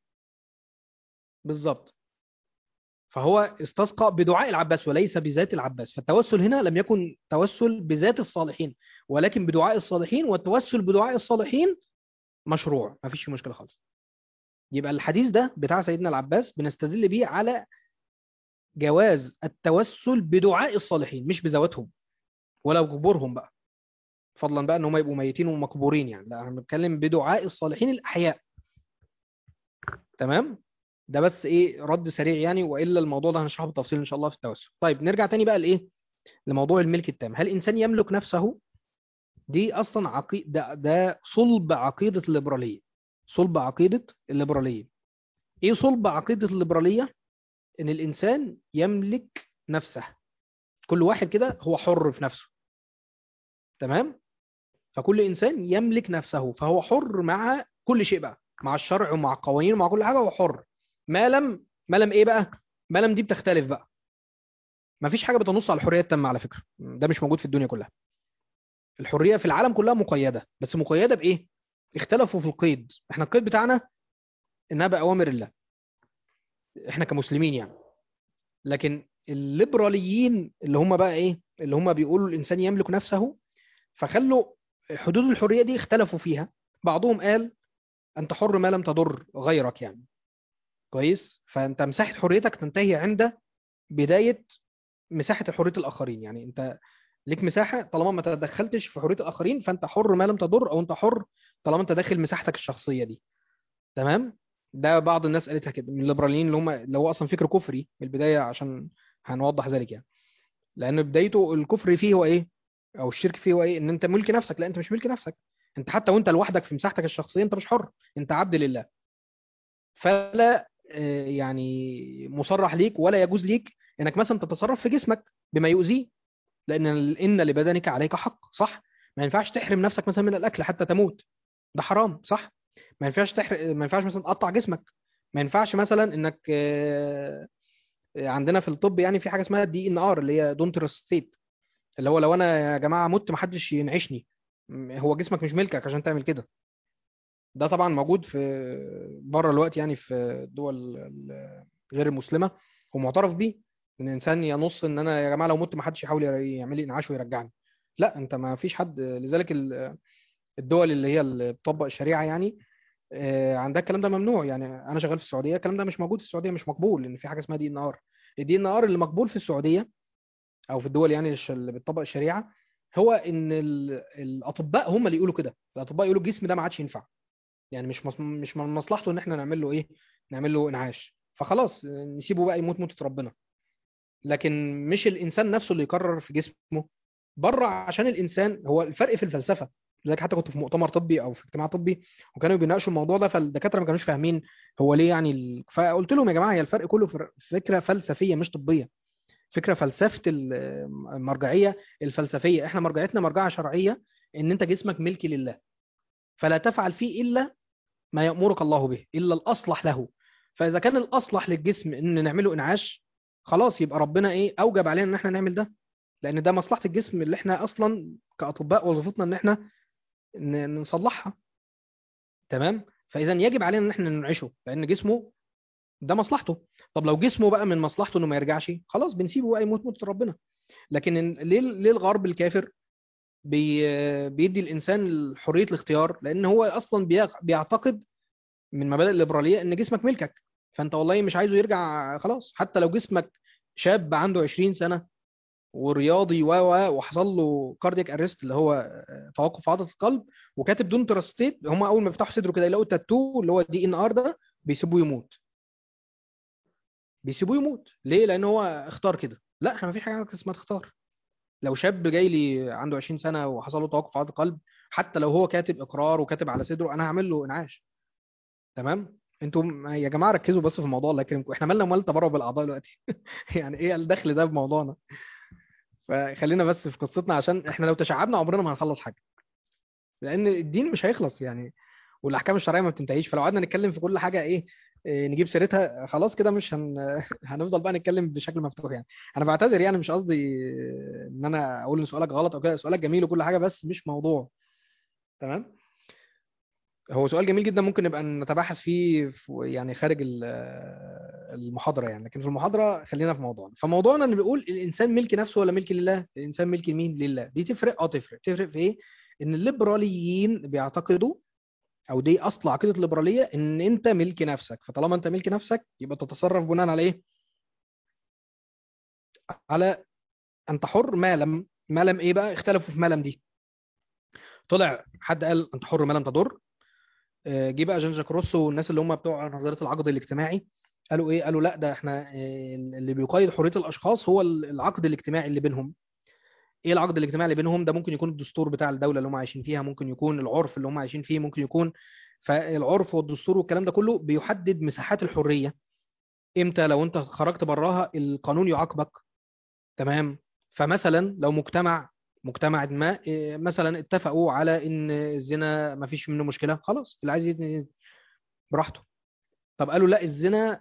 بالظبط. فهو استسقى بدعاء العباس وليس بذات العباس، فالتوسل هنا لم يكن توسل بذات الصالحين ولكن بدعاء الصالحين، والتوسل بدعاء الصالحين مشروع، ما فيش فيه مشكلة خالص. يبقى الحديث ده بتاع سيدنا العباس بنستدل بيه على جواز التوسل بدعاء الصالحين مش بذواتهم ولا بقبورهم بقى، فضلا بقى ان هم يبقوا ميتين ومقبورين يعني، لا انا بتكلم بدعاء الصالحين الاحياء. تمام. ده بس ايه رد سريع يعني، والا الموضوع ده هنشرحه بالتفصيل ان شاء الله في التوسل. طيب نرجع تاني بقى لايه، لموضوع الملك التام. هل الانسان يملك نفسه؟ دي اصلا ده صلب عقيده الليبراليه. صلب عقيده الليبراليه. ايه صلب عقيده الليبراليه؟ ان الانسان يملك نفسه، كل واحد كده هو حر في نفسه. تمام. فكل انسان يملك نفسه، فهو حر مع كل شيء بقى، مع الشرع ومع القوانين ومع كل حاجه هو حر. ما لم ايه بقى، ما لم دي بتختلف بقى. ما فيش حاجه بتنص على الحريه التامه على فكره، ده مش موجود في الدنيا كلها. الحريه في العالم كلها مقيده، بس مقيده بايه؟ اختلفوا في القيد. احنا القيد بتاعنا انها باوامر الله، احنا كمسلمين يعني. لكن الليبراليين اللي هم بقى ايه، اللي هم بيقولوا الانسان يملك نفسه، فخلوا حدود الحريه دي اختلفوا فيها. بعضهم قال انت حر ما لم تضر غيرك يعني. كويس. فانت مساحه حريتك تنتهي عند بدايه مساحه حريه الاخرين، يعني انت ليك مساحه طالما ما تدخلتش في حريه الاخرين، فانت حر ما لم تضر، او انت حر طالما انت داخل مساحتك الشخصيه دي. تمام. ده بعض الناس قالتها كده من الليبراليين، اللي هو اصلا فكر كفري من البدايه، عشان هنوضح ذلك يعني. لان بدايته الكفر فيه هو ايه، او الشرك فيه هو ايه، ان انت ملك نفسك. لا انت مش ملك نفسك، انت حتى وانت لوحدك في مساحتك الشخصيه انت مش حر، انت عبد لله. فلا يعني مصرح ليك ولا يجوز ليك انك مثلا تتصرف في جسمك بما يؤذيه، لان لبدنك عليك حق، صح؟ ما ينفعش تحرم نفسك مثلا من الاكل حتى تموت، ده حرام، صح؟ ما ينفعش مثلا تقطع جسمك. ما ينفعش مثلا انك عندنا في الطب يعني في حاجه اسمها DNR اللي هي دونت ستيت، اللي هو لو انا يا جماعه مت محدش ينعشني. هو جسمك مش ملكك عشان تعمل كده. ده طبعا موجود في بره الوقت يعني في الدول غير المسلمه، ومعترف بيه ان الانسان ينص ان انا يا جماعه لو مت محدش يحاول يعمل لي انعاش ويرجعني. لا انت ما فيش حد، لذلك الدول اللي هي اللي بتطبق الشريعه يعني عندها الكلام ده ممنوع. يعني انا شغال في السعوديه الكلام ده مش موجود في السعوديه، مش مقبول، لان في حاجه اسمها DNR. الDNR اللي مقبول في السعوديه او في الدول يعني اللي بتطبق الشريعه، هو ان الاطباء هم اللي يقولوا كده. الاطباء يقولوا الجسم ده ما عادش ينفع، يعني مش من مصلحته ان احنا نعمل له ايه، نعمل له انعاش، فخلاص نسيبه بقى يموت موتة ربنا. لكن مش الانسان نفسه اللي يقرر في جسمه بره، عشان الانسان هو الفرق في الفلسفه. لذلك حتى كنت في مؤتمر طبي او في اجتماع طبي وكانوا بيناقشوا الموضوع ده، فالدكاتره ما كانوش فاهمين هو ليه يعني فقلت لهم يا جماعه هي الفرق كله في فكره فلسفيه مش طبيه. فكره فلسفه المرجعيه الفلسفيه، احنا مرجعيتنا مرجعه شرعيه، ان انت جسمك ملك لله، فلا تفعل فيه الا ما يأمرك الله به، الا الاصلح له. فاذا كان الاصلح للجسم ان نعمله انعاش، خلاص يبقى ربنا ايه اوجب علينا ان احنا نعمل ده، لان ده مصلحه الجسم اللي احنا اصلا كاطباء وظيفتنا ان احنا نصلحها. تمام. فاذا يجب علينا ان احنا ننعشه لان جسمه ده مصلحته. طب لو جسمه بقى من مصلحته انه ما يرجعش، خلاص بنسيبه بقى يموت موت ربنا. لكن ليه الغرب الكافر بيدي الانسان حريه الاختيار؟ لان هو اصلا بيعتقد من مبادئ الليبراليه ان جسمك ملكك، فانت والله مش عايزه يرجع خلاص، حتى لو جسمك شاب عنده 20 سنه ورياضي وحصل له كاردياك ارست اللي هو توقف عضله القلب، وكاتب دون تراستيت، هم اول ما يفتحوا صدره كده يلاقوا التاتو اللي هو DNR ده، بيسيبوه يموت. بيسيبوه يموت ليه؟ لان هو اختار كده. لا احنا ما فيش حاجه اسمها تختار. لو شاب جاي لي عنده 20 سنه وحصل له توقف عضله قلب حتى لو هو كاتب اقرار وكاتب على صدره، انا هعمل له انعاش. تمام. انتم يا جماعه ركزوا بس في الموضوع، الله يكرمكم، احنا مالنا ومال تبرع بالاعضاء دلوقتي؟ يعني ايه الدخل ده بموضوعنا؟ فخلينا بس في قصتنا، عشان احنا لو تشعبنا عمرنا ما هنخلص حاجه، لان الدين مش هيخلص يعني، والاحكام الشرعيه ما بتنتهيش. فلو قعدنا نتكلم في كل حاجه ايه، نجيب سيرتها خلاص كده مش هنفضل بقى نتكلم بشكل مفتوح يعني. انا بعتذر يعني، مش قصدي ان انا اقول ان سؤالك غلط او كده، سؤالك جميل وكل حاجه، بس مش موضوع. تمام. هو سؤال جميل جدا، ممكن نبقى نتباحث فيه يعني خارج المحاضره يعني، لكن في المحاضره خلينا في موضوعنا. فموضوعنا اللي بيقول الانسان ملك نفسه ولا ملك لله؟ الانسان ملك مين؟ لله. دي تفرق؟ تفرق في ايه؟ ان الليبراليين بيعتقدوا، او دي اصل عقيده الليبراليه، ان انت ملك نفسك، فطالما انت ملك نفسك يبقى تتصرف بناء على ايه؟ على انت حر. ما لم ايه بقى؟ اختلفوا في ما لم دي. طلع حد قال انت حر ما لم تضر. جه بقى جان جاك روسو والناس اللي هم بتوع نظريه العقد الاجتماعي، قالوا ايه؟ قالوا لا، ده احنا اللي بيقيد حريه الاشخاص هو العقد الاجتماعي اللي بينهم. ايه العقد الاجتماعي اللي بينهم ده؟ ممكن يكون الدستور بتاع الدوله اللي هم عايشين فيها، ممكن يكون العرف اللي هم عايشين فيه، ممكن يكون. فالعرف والدستور والكلام ده كله بيحدد مساحات الحريه. امتى لو انت خرجت براها القانون يعاقبك. تمام. فمثلا لو مجتمع ما مثلا اتفقوا على ان الزنا ما فيش منه مشكله، خلاص اللي عايز يزني براحته. طب قالوا لا، الزنا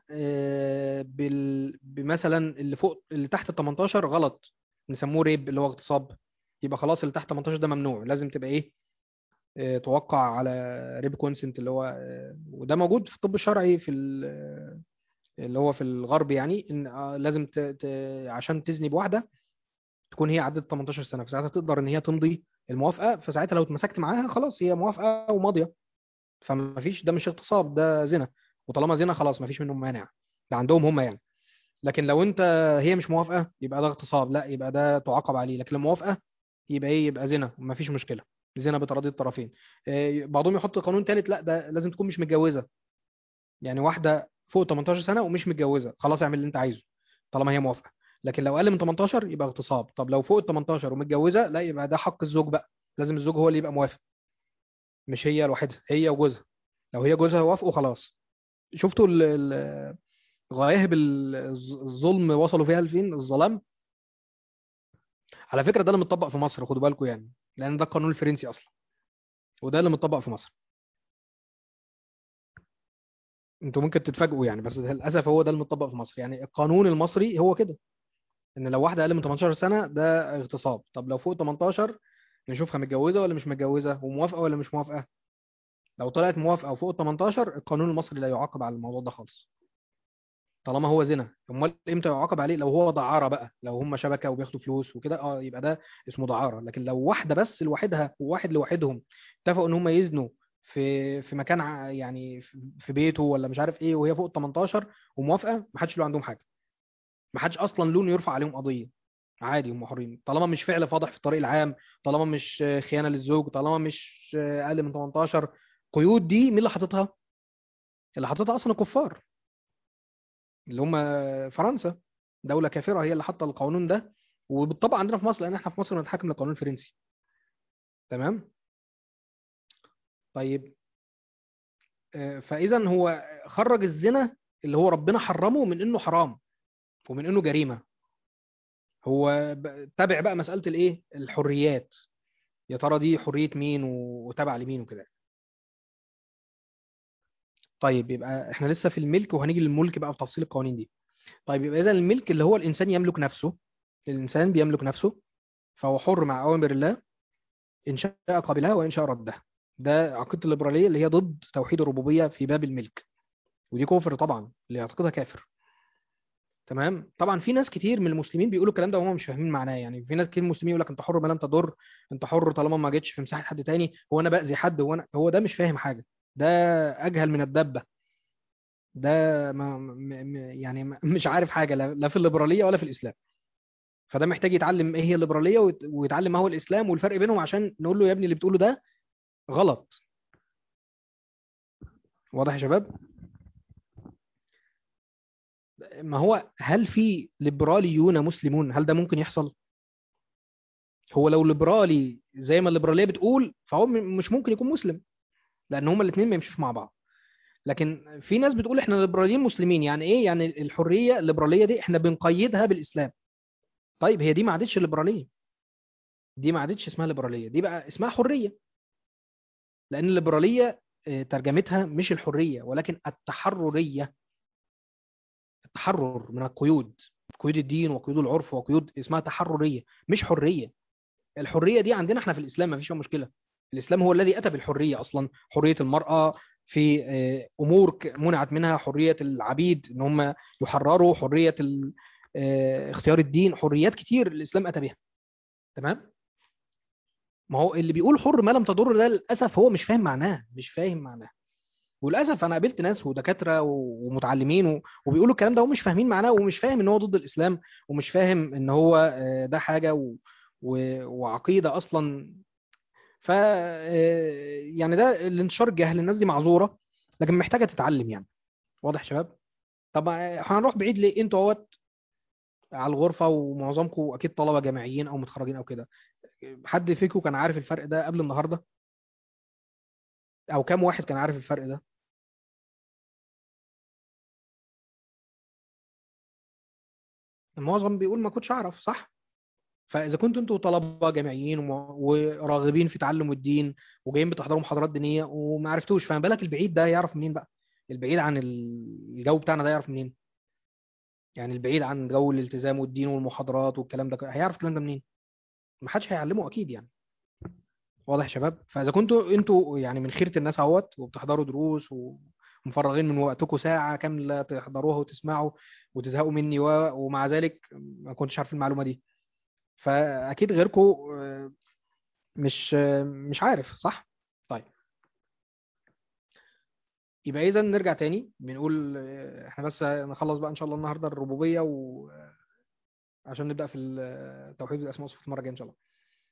بمثلا اللي فوق اللي تحت ال 18 غلط، نسموه ريب اللي هو اغتصاب، يبقى خلاص اللي تحت 18 ده ممنوع، لازم تبقى ايه؟ توقع على ريب كونسنت اللي هو وده موجود في الطب الشرعي في اللي هو في الغرب يعني، ان لازم عشان تزني بواحده تكون هي عدت 18 سنه، فساعتها تقدر ان هي تمضي الموافقه، فساعتها لو اتمسكت معاها خلاص هي موافقه وماضيه. فما فيش، ده مش اغتصاب، ده زنا. وطالما زنا خلاص ما فيش منه مانع، ده عندهم هم يعني. لكن لو انت هي مش موافقه يبقى ده اغتصاب، لا يبقى ده تعاقب عليه. لكن لو موافقه يبقى ايه؟ يبقى زنا، ما فيش مشكله، زنا بتراضي الطرفين. بعضهم يحط قانون ثالث، لا ده لازم تكون مش متجوزه، يعني واحده فوق 18 سنه ومش متجوزه خلاص اعمل اللي انت عايزه طالما هي موافقه. لكن لو اقل من 18 يبقى اغتصاب. طب لو فوق ال 18 ومتجوزه، لا يبقى ده حق الزوج بقى، لازم الزوج هو اللي يبقى موافق، مش هي لوحدها، هي وجوزها. لو هي جوزها وافقوا خلاص. شفتوا غوايب الظلم وصلوا فيها لفين؟ الظلام. على فكره ده اللي متطبق في مصر، خدوا بالكم يعني، لان ده القانون الفرنسي اصلا، وده اللي متطبق في مصر. انتوا ممكن تتفاجئوا يعني، بس للاسف هو ده اللي متطبق في مصر. يعني القانون المصري هو كده، ان لو واحده اقل من 18 سنه ده اغتصاب. طب لو فوق 18 نشوفها متجوزه ولا مش متجوزه، وموافقه ولا مش موافقه. لو طلعت موافقه وفوق ال 18 القانون المصري لا يعاقب على الموضوع ده خالص، طالما هو زنا. امال امتى يعاقب عليه؟ لو هو دعاره بقى، لو هم شبكه وبياخدوا فلوس وكده، يبقى ده اسمه دعاره. لكن لو واحده بس لوحدها وواحد لوحدهم اتفقوا ان هم يزنوا في مكان يعني في بيته ولا مش عارف ايه، وهي فوق ال 18 وموافقه، ما حدش له عندهم حاجه، ما حدش اصلا لون يرفع عليهم قضيه، عادي هم حرين طالما مش فعل فاضح في الطريق العام، طالما مش خيانه للزوج، طالما مش اقل من 18. قيود دي مين اللي حاططها؟ اللي حاططها اصلا الكفار، اللي هم فرنسا، دولة كافرة هي اللي حاطة القانون ده، وبالطبع عندنا في مصر لأن احنا في مصر بنتحكم للقانون الفرنسي. تمام. طيب فإذا هو خرج الزنا اللي هو ربنا حرمه من إنه حرام ومن إنه جريمة. هو تابع بقى مسألة الإيه؟ الحريات، يا ترى دي حرية مين وتابع لمين وكده. طيب يبقى احنا لسه في الملك، وهنيجي للملك بقى بتفصيل القوانين دي. طيب يبقى إذا الملك اللي هو الإنسان يملك نفسه، الإنسان بيملك نفسه، فهو حر مع أوامر الله، إن شاء قبلها وإن شاء ردها. ده عقيدة الليبرالية اللي هي ضد توحيد الربوبية في باب الملك، ودي كفر طبعا، اللي يعتقدها كافر. تمام. طبعا في ناس كتير من المسلمين بيقولوا الكلام ده وهم مش فاهمين معناه، يعني في ناس كتير من المسلمين يقول لك انت حر ما لم تضر، انت حر طالما ما جيتش في مساحة حد تاني، هو انا باذي حد؟ هو ده مش فاهم حاجة، ده اجهل من الدبة، ده يعني مش عارف حاجة، لا في الليبرالية ولا في الاسلام. فده محتاج يتعلم ايه هي الليبرالية ويتعلم ما هو الاسلام والفرق بينهم، عشان نقول له يا ابني اللي بتقوله ده غلط. واضح يا شباب؟ ما هو هل في ليبراليون مسلمون؟ هل ده ممكن يحصل؟ هو لو ليبرالي زي ما الليبراليه بتقول فهو مش ممكن يكون مسلم، لان هما الاثنين ما يمشوش مع بعض. لكن في ناس بتقول احنا ليبراليين مسلمين، يعني ايه؟ يعني الحريه الليبراليه دي احنا بنقيدها بالاسلام. طيب هي دي ما عادتش ليبراليه، دي ما عادتش اسمها ليبراليه، دي بقى اسمها حريه. لان الليبراليه ترجمتها مش الحريه ولكن التحرريه، التحرر من القيود، قيود الدين وقيود العرف وقيود، اسمها تحرريه مش حريه. الحريه دي عندنا احنا في الاسلام ما فيش فيها مشكله. الاسلام هو الذي اتى بالحريه اصلا، حريه المراه في امور منعت منها، حريه العبيد ان هم يحرروا، حريه اختيار الدين، حريات كتير الاسلام اتى بها. تمام. ما هو اللي بيقول حر ما لم تضر ده للاسف هو مش فاهم معناه، مش فاهم معناه. وللاسف انا قابلت ناس ودكاتره ومتعلمين وبيقولوا الكلام ده ومش فاهمين معناه، ومش فاهم ان هو ضد الاسلام، ومش فاهم ان هو ده حاجه وعقيده اصلا. ف يعني ده الانتشار الجهل، الناس دي معذوره لكن محتاجه تتعلم يعني. واضح يا شباب؟ طب احنا هنروح بعيد ليه؟ انتوا اهوت على الغرفه ومعظمكم اكيد طلبه جامعيين او متخرجين او كده. حد فيكم كان عارف الفرق ده قبل النهارده؟ او كام واحد كان عارف الفرق ده؟ المعظم بيقول ما كنتش اعرف، صح؟ فاذا كنتوا انتوا طلبه جامعيين وراغبين في تعلم الدين وجايين بتحضروا محاضرات دينيه وما عرفتوش، فما بالك البعيد ده يعرف منين بقى؟ البعيد عن الجو بتاعنا ده يعرف منين؟ يعني البعيد عن جو الالتزام والدين والمحاضرات والكلام ده هيعرف الكلام ده منين؟ ما حدش هيعلمه اكيد يعني. واضح يا شباب؟ فاذا كنتوا انتوا يعني من خيرة الناس اهوت وبتحضروا دروس ومفرغين من وقتكم ساعة كاملة تحضروها وتسمعوا وتزهقوا مني ومع ذلك ما كنتش عارف المعلومة دي، فاكيد غيركم مش عارف، صح؟ طيب، يبقى اذا نرجع تاني بنقول احنا بس نخلص بقى ان شاء الله النهارده الربوبية عشان نبدأ في توحيد الاسماء والصفات المرة الجاية ان شاء الله.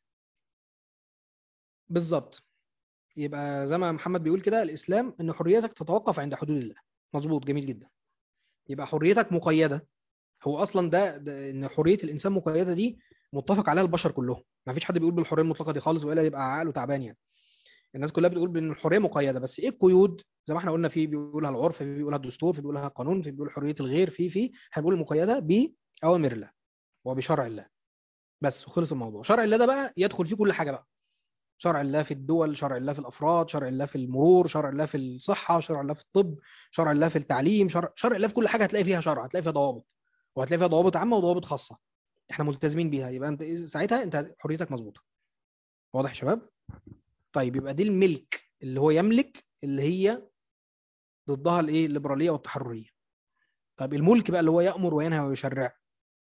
بالظبط. يبقى زي ما محمد بيقول كده، الإسلام إن حريتك تتوقف عند حدود الله. مظبوط، جميل جدا. يبقى حريتك مقيدة. هو أصلا ده إن حرية الإنسان مقيدة دي متفق عليها البشر كلهم، ما فيش حد بيقول بالحرية المطلقة دي خالص وإلا يبقى عقله تعبان يعني. الناس كلها بتقول بإن الحرية مقيدة، بس إيه القيود؟ زي ما احنا قلنا، في بيقولها العرف، في بيقولها الدستور، في بيقولها القانون، في بيقول حرية الغير، في احنا بنقول المقيدة بأوامر الله وبشرع الله. بس وخلص الموضوع. شرع الله ده بقى يدخل فيه كل حاجة بقى. شرع الله في الدول، شرع الله في الافراد، شرع الله في المرور، شرع الله في الصحه، شرع الله في الطب، شرع الله في التعليم، شرع الله في كل حاجه هتلاقي فيها شرع، هتلاقي فيها ضوابط، وهتلاقي فيها ضوابط عامه وضوابط خاصه احنا ملتزمين بيها. يبقى انت ساعتها انت حريتك مظبوطه. واضح يا شباب؟ طيب يبقى دي الملك اللي هو يملك، اللي هي ضدها الايه؟ الليبراليه والتحرريه. طيب الملك بقى اللي هو يأمر وينهى ويشرع،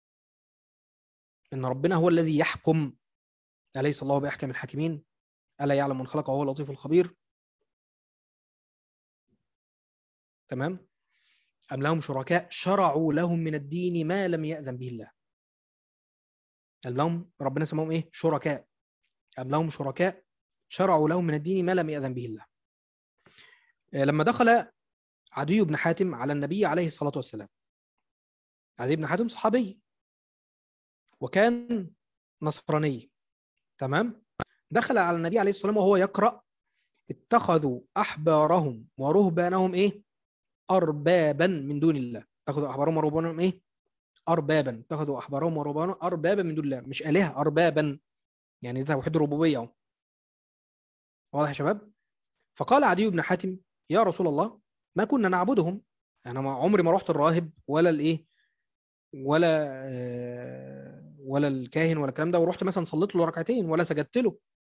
ان ربنا هو الذي يحكم. اليس الله باحكم الحاكمين؟ الا يعلم من خلق وهو اللطيف الخبير. تمام. أم لهم شركاء شرعوا لهم من الدين ما لم يأذن به الله. أم لهم، ربنا سماهم إيه؟ شركاء. أم لهم شركاء شرعوا لهم من الدين ما لم يأذن به الله. لما دخل عدي بن حاتم على النبي عليه الصلاة والسلام، عدي بن حاتم صحابي وكان نصراني. تمام. دخل على النبي عليه الصلاة والسلام وهو يقرأ: اتخذوا أحبارهم ورهبانهم إيه؟ أربابا من دون الله. اتخذوا أحبارهم ورهبانهم إيه؟ أربابا. اتخذوا أحبارهم ورهبانهم أربابا من دون الله، مش آلهة، أربابا. يعني ده توحيد الربوبية أهو. واضح يا شباب؟ فقال عدي بن حاتم: يا رسول الله، ما كنا نعبدهم. انا عمري ما رحت الراهب ولا الايه، ولا ولا الكاهن ولا الكلام ده، ورحت مثلا صليت له ركعتين ولا سجدت له.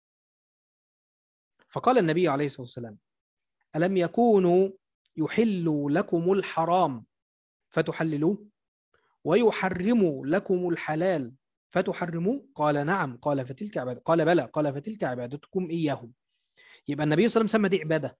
فقال النبي عليه الصلاة والسلام: ألم يكونوا يحلوا لكم الحرام فتحللوه ويحرموا لكم الحلال فتحرموه؟ قال نعم. قال فتلك عبادة. قال بلى. قال فتلك عبادتكم إياهم. يبقى النبي صلى الله عليه وسلم سمى دي عبادة،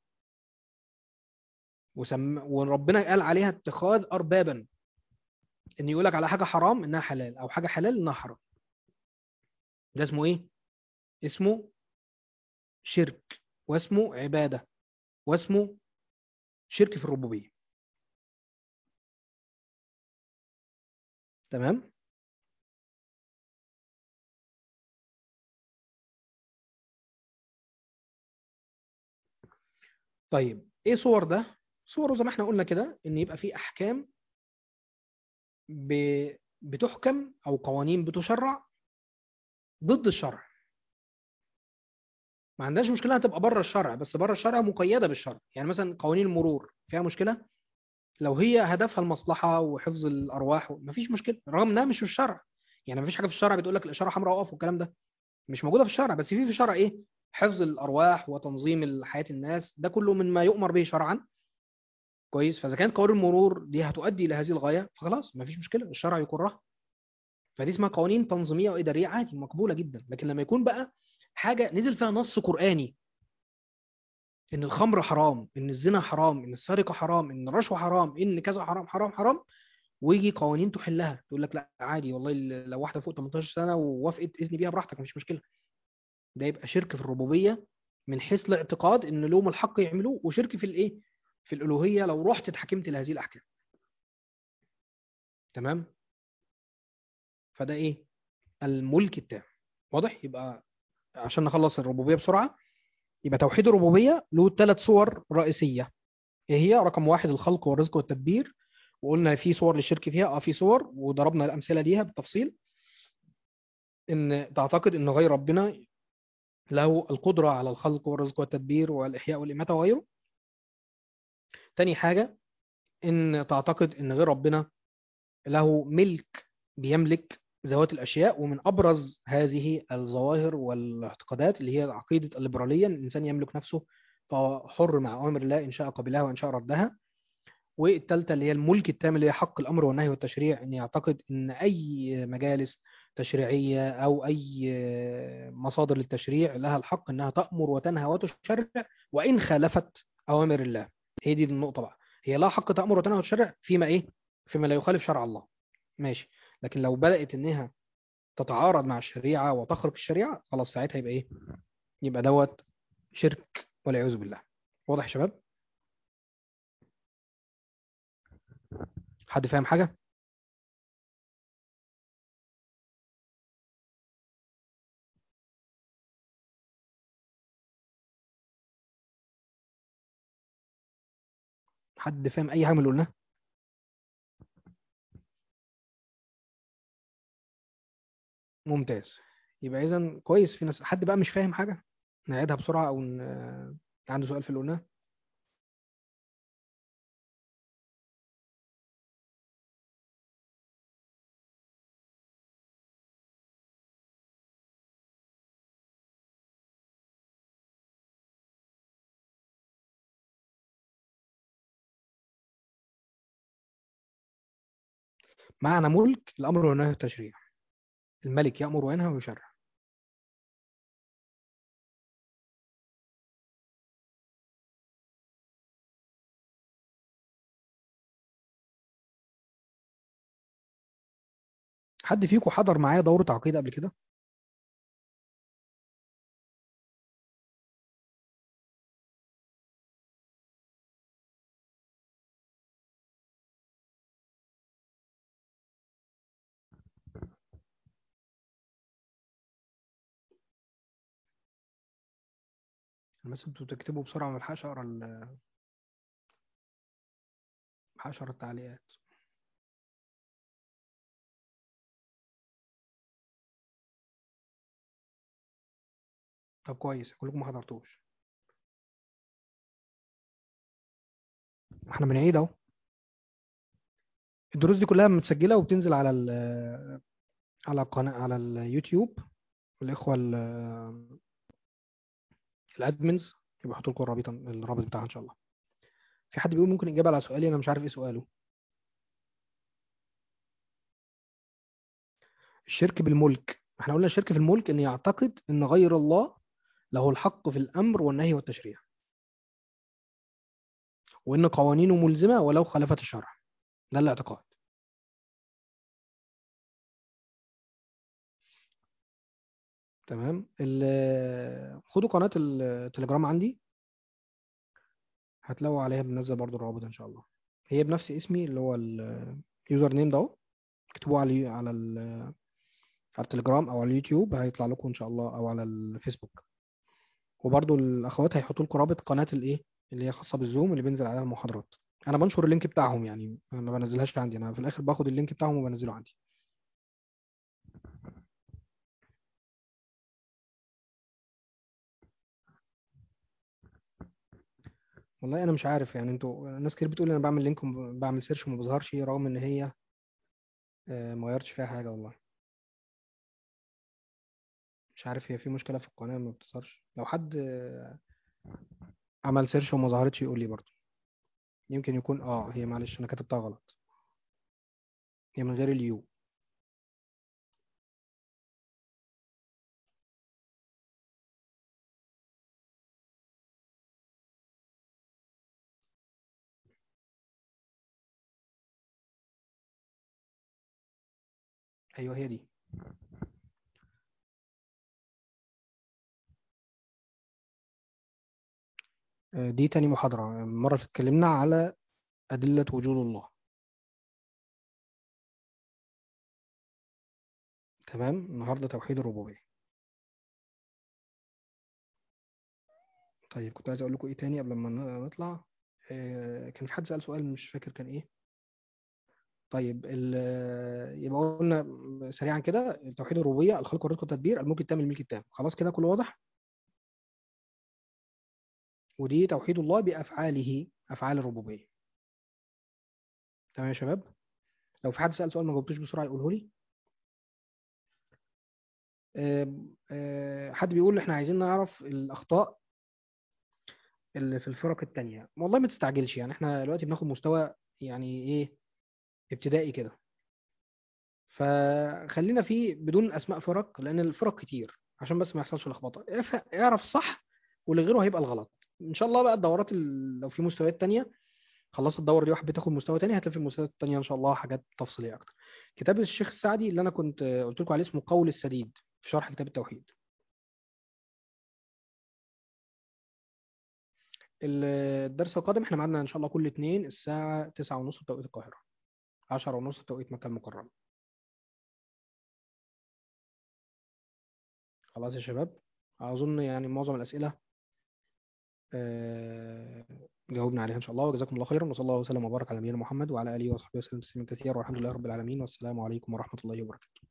وربنا قال عليها اتخاذ أربابا، ان يقول لك على حاجه حرام انها حلال او حاجه حلال انها حرام. ده اسمه ايه؟ اسمه شرك، واسمه عباده، واسمه شرك في الربوبيه. تمام. طيب ايه صور ده؟ صوره زي ما احنا قلنا كده، ان يبقى في احكام بتحكم او قوانين بتشرع ضد الشرع. ما عندناش مشكله هتبقى بره الشرع، بس بره الشرع مقيده بالشرع. يعني مثلا قوانين المرور فيها مشكله لو هي هدفها المصلحه وحفظ الارواح، مفيش مشكله رغم انها مش في الشرع. يعني مفيش حاجه في الشرع بتقول لك الاشاره حمراء اقف والكلام ده، مش موجوده في الشرع. بس في الشرع ايه؟ حفظ الارواح وتنظيم حياه الناس، ده كله من ما يؤمر به شرعا. كويس. فاذا كانت قوانين المرور دي هتؤدي الى هذه الغايه فخلاص مفيش مشكله، الشرع يقرها. فدي اسمها قوانين تنظيميه واداريه عادي مقبوله جدا. لكن لما يكون بقى حاجه نزل فيها نص قراني ان الخمر حرام، ان الزنا حرام، ان السرقه حرام، ان الرشوه حرام، ان كذا حرام حرام حرام، ويجي قوانين تحلها تقول لك لا عادي والله، لو واحده فوق 18 سنه ووافقت اذن بيها براحتك مفيش مشكله. ده يبقى شرك في الربوبيه من حيث الاعتقاد ان لهم الحق يعملوه، وشرك في الايه؟ في الالوهيه لو رحت اتحكمت لهذه الاحكام. تمام. فده ايه؟ الملك التام. واضح؟ يبقى عشان نخلص الربوبيه بسرعه، يبقى توحيد الربوبيه له ثلاث صور رئيسيه. ايه هي؟ رقم واحد الخلق والرزق والتدبير، وقلنا في صور للشرك فيها، في صور وضربنا الامثله ليها بالتفصيل. ان تعتقد ان غير ربنا له القدره على الخلق والرزق والتدبير والاحياء والاماته وغيره. تاني حاجه ان تعتقد ان غير ربنا له ملك، بيملك ذوات الاشياء. ومن ابرز هذه الظواهر والاعتقادات اللي هي عقيده الليبراليه، ان الانسان يملك نفسه فهو حر مع اوامر الله ان شاء قبلها وان شاء ردها. والثالثه اللي هي الملك التام، اللي هي حق الامر والنهي والتشريع، ان يعتقد ان اي مجالس تشريعيه او اي مصادر للتشريع لها الحق انها تامر وتنهى وتشرع وان خالفت اوامر الله. هي دي النقطه بقى، هي لا حق تامر وتنهى وتشرع فيما ايه؟ فيما لا يخالف شرع الله. ماشي. لكن لو بدات انها تتعارض مع الشريعه وتخرق الشريعه، خلاص ساعتها يبقى ايه؟ يبقى دوت شرك والعياذ بالله. واضح يا شباب؟ حد فاهم حاجه؟ حد فاهم اي حاجه من اللي قلناها؟ ممتاز. يبقى اذا كويس. في ناس حد بقى مش فاهم حاجه؟ نعيدها بسرعه او عنده سؤال في اللي قلناه؟ معنى ملك الامر والنهي والتشريع، الملك يامر وينهى ويشرع. حد فيكم حضر معايا دوره عقيده قبل كده؟ بس انتوا تكتبوا بسرعه، ما الحقش اقرا ما الحقش اقرا التعليقات. طب كويس كلكم ما حضرتوش. احنا بنعيد اهو. الدروس دي كلها متسجله وبتنزل على على قناه على اليوتيوب. الاخوه الادمنز يبقى يحطوا لكم الرابط بتاعها ان شاء الله. في حد بيقول ممكن اجابه على سؤالي، انا مش عارف ايه سؤاله. الشرك بالملك، احنا قلنا الشرك في الملك ان يعتقد ان غير الله له الحق في الامر والنهي والتشريع، وان قوانينه ملزمه ولو خالفت الشرع. ده الاعتقاد. تمام. خدوا قناه التليجرام عندي، هتلاقوا عليها بنزل برضو الروابط ان شاء الله. هي بنفس اسمي اللي هو اليوزر نيم ده اهو. اكتبوه على التليجرام او على اليوتيوب هيطلع لكم ان شاء الله، او على الفيسبوك. وبرضو الاخوات هيحطوا لكم رابط قناه الايه، اللي هي خاصة بالزوم اللي بينزل عليها المحاضرات. انا بنشر اللينك بتاعهم، يعني انا ما بنزلهاش عندي، انا في الاخر باخد اللينك بتاعهم وبنزله عندي. والله انا مش عارف، يعني انتوا ناس كتير بتقول انا بعمل لينك بعمل سيرش وما بظهرش، رغم ان هي ما غيرتش فيها حاجة والله. مش عارف هي في مشكلة في القناة ما بتظهرش. لو حد عمل سيرش وما ظهرتش يقول لي برضه. يمكن يكون هي معلش انا كتبتها غلط. هي من غير اليو. ايوه هي دي. دي تاني محاضرة. المرة اللي اتكلمنا على أدلة وجود الله. تمام. النهاردة توحيد الربوبية. طيب كنت عايز أقول لكم إيه تاني قبل ما نطلع. كان في حد سأل سؤال مش فاكر كان إيه. طيب يبقى قلنا سريعا كده: توحيد الربوبية، الخلق والرزق والتدبير، الملك التام، الملك التام. خلاص كده كله واضح. ودي توحيد الله بأفعاله، أفعال الربوبية. تمام يا شباب. لو في حد سأل سؤال ما جاوبتوش بسرعة يقوله لي. حد بيقول احنا عايزين نعرف الأخطاء اللي في الفرق التانية. والله ما تستعجلش، يعني احنا دلوقتي بناخد مستوى يعني ايه، ابتدائي كده. فخلينا فيه بدون اسماء فرق، لان الفرق كتير، عشان بس ما يحصلش لخبطه. اعرف الصح، واللي غيره هيبقى الغلط. ان شاء الله بقى الدورات لو في مستويات تانية، خلصت الدورة دي واحد بتاخد مستوى تاني، هتلاقي في المستويات التانية ان شاء الله حاجات تفصيلية اكتر. كتاب الشيخ السعدي اللي انا كنت قلت لكم عليه اسمه قول السديد في شرح كتاب التوحيد. الدرس القادم احنا معانا ان شاء الله كل اثنين الساعة 9:30 بتوقيت القاهرة، 10:30 بتوقيت مكة المكرمة. خلاص يا شباب. أظن يعني معظم الأسئلة آه، جاوبنا عليها إن شاء الله. وجزاكم الله خيرا، وصلى الله وسلم وبارك على نبينا محمد وعلى آله وصحبه وسلم تسليما كثيرا، والحمد لله رب العالمين، والسلام عليكم ورحمة الله وبركاته.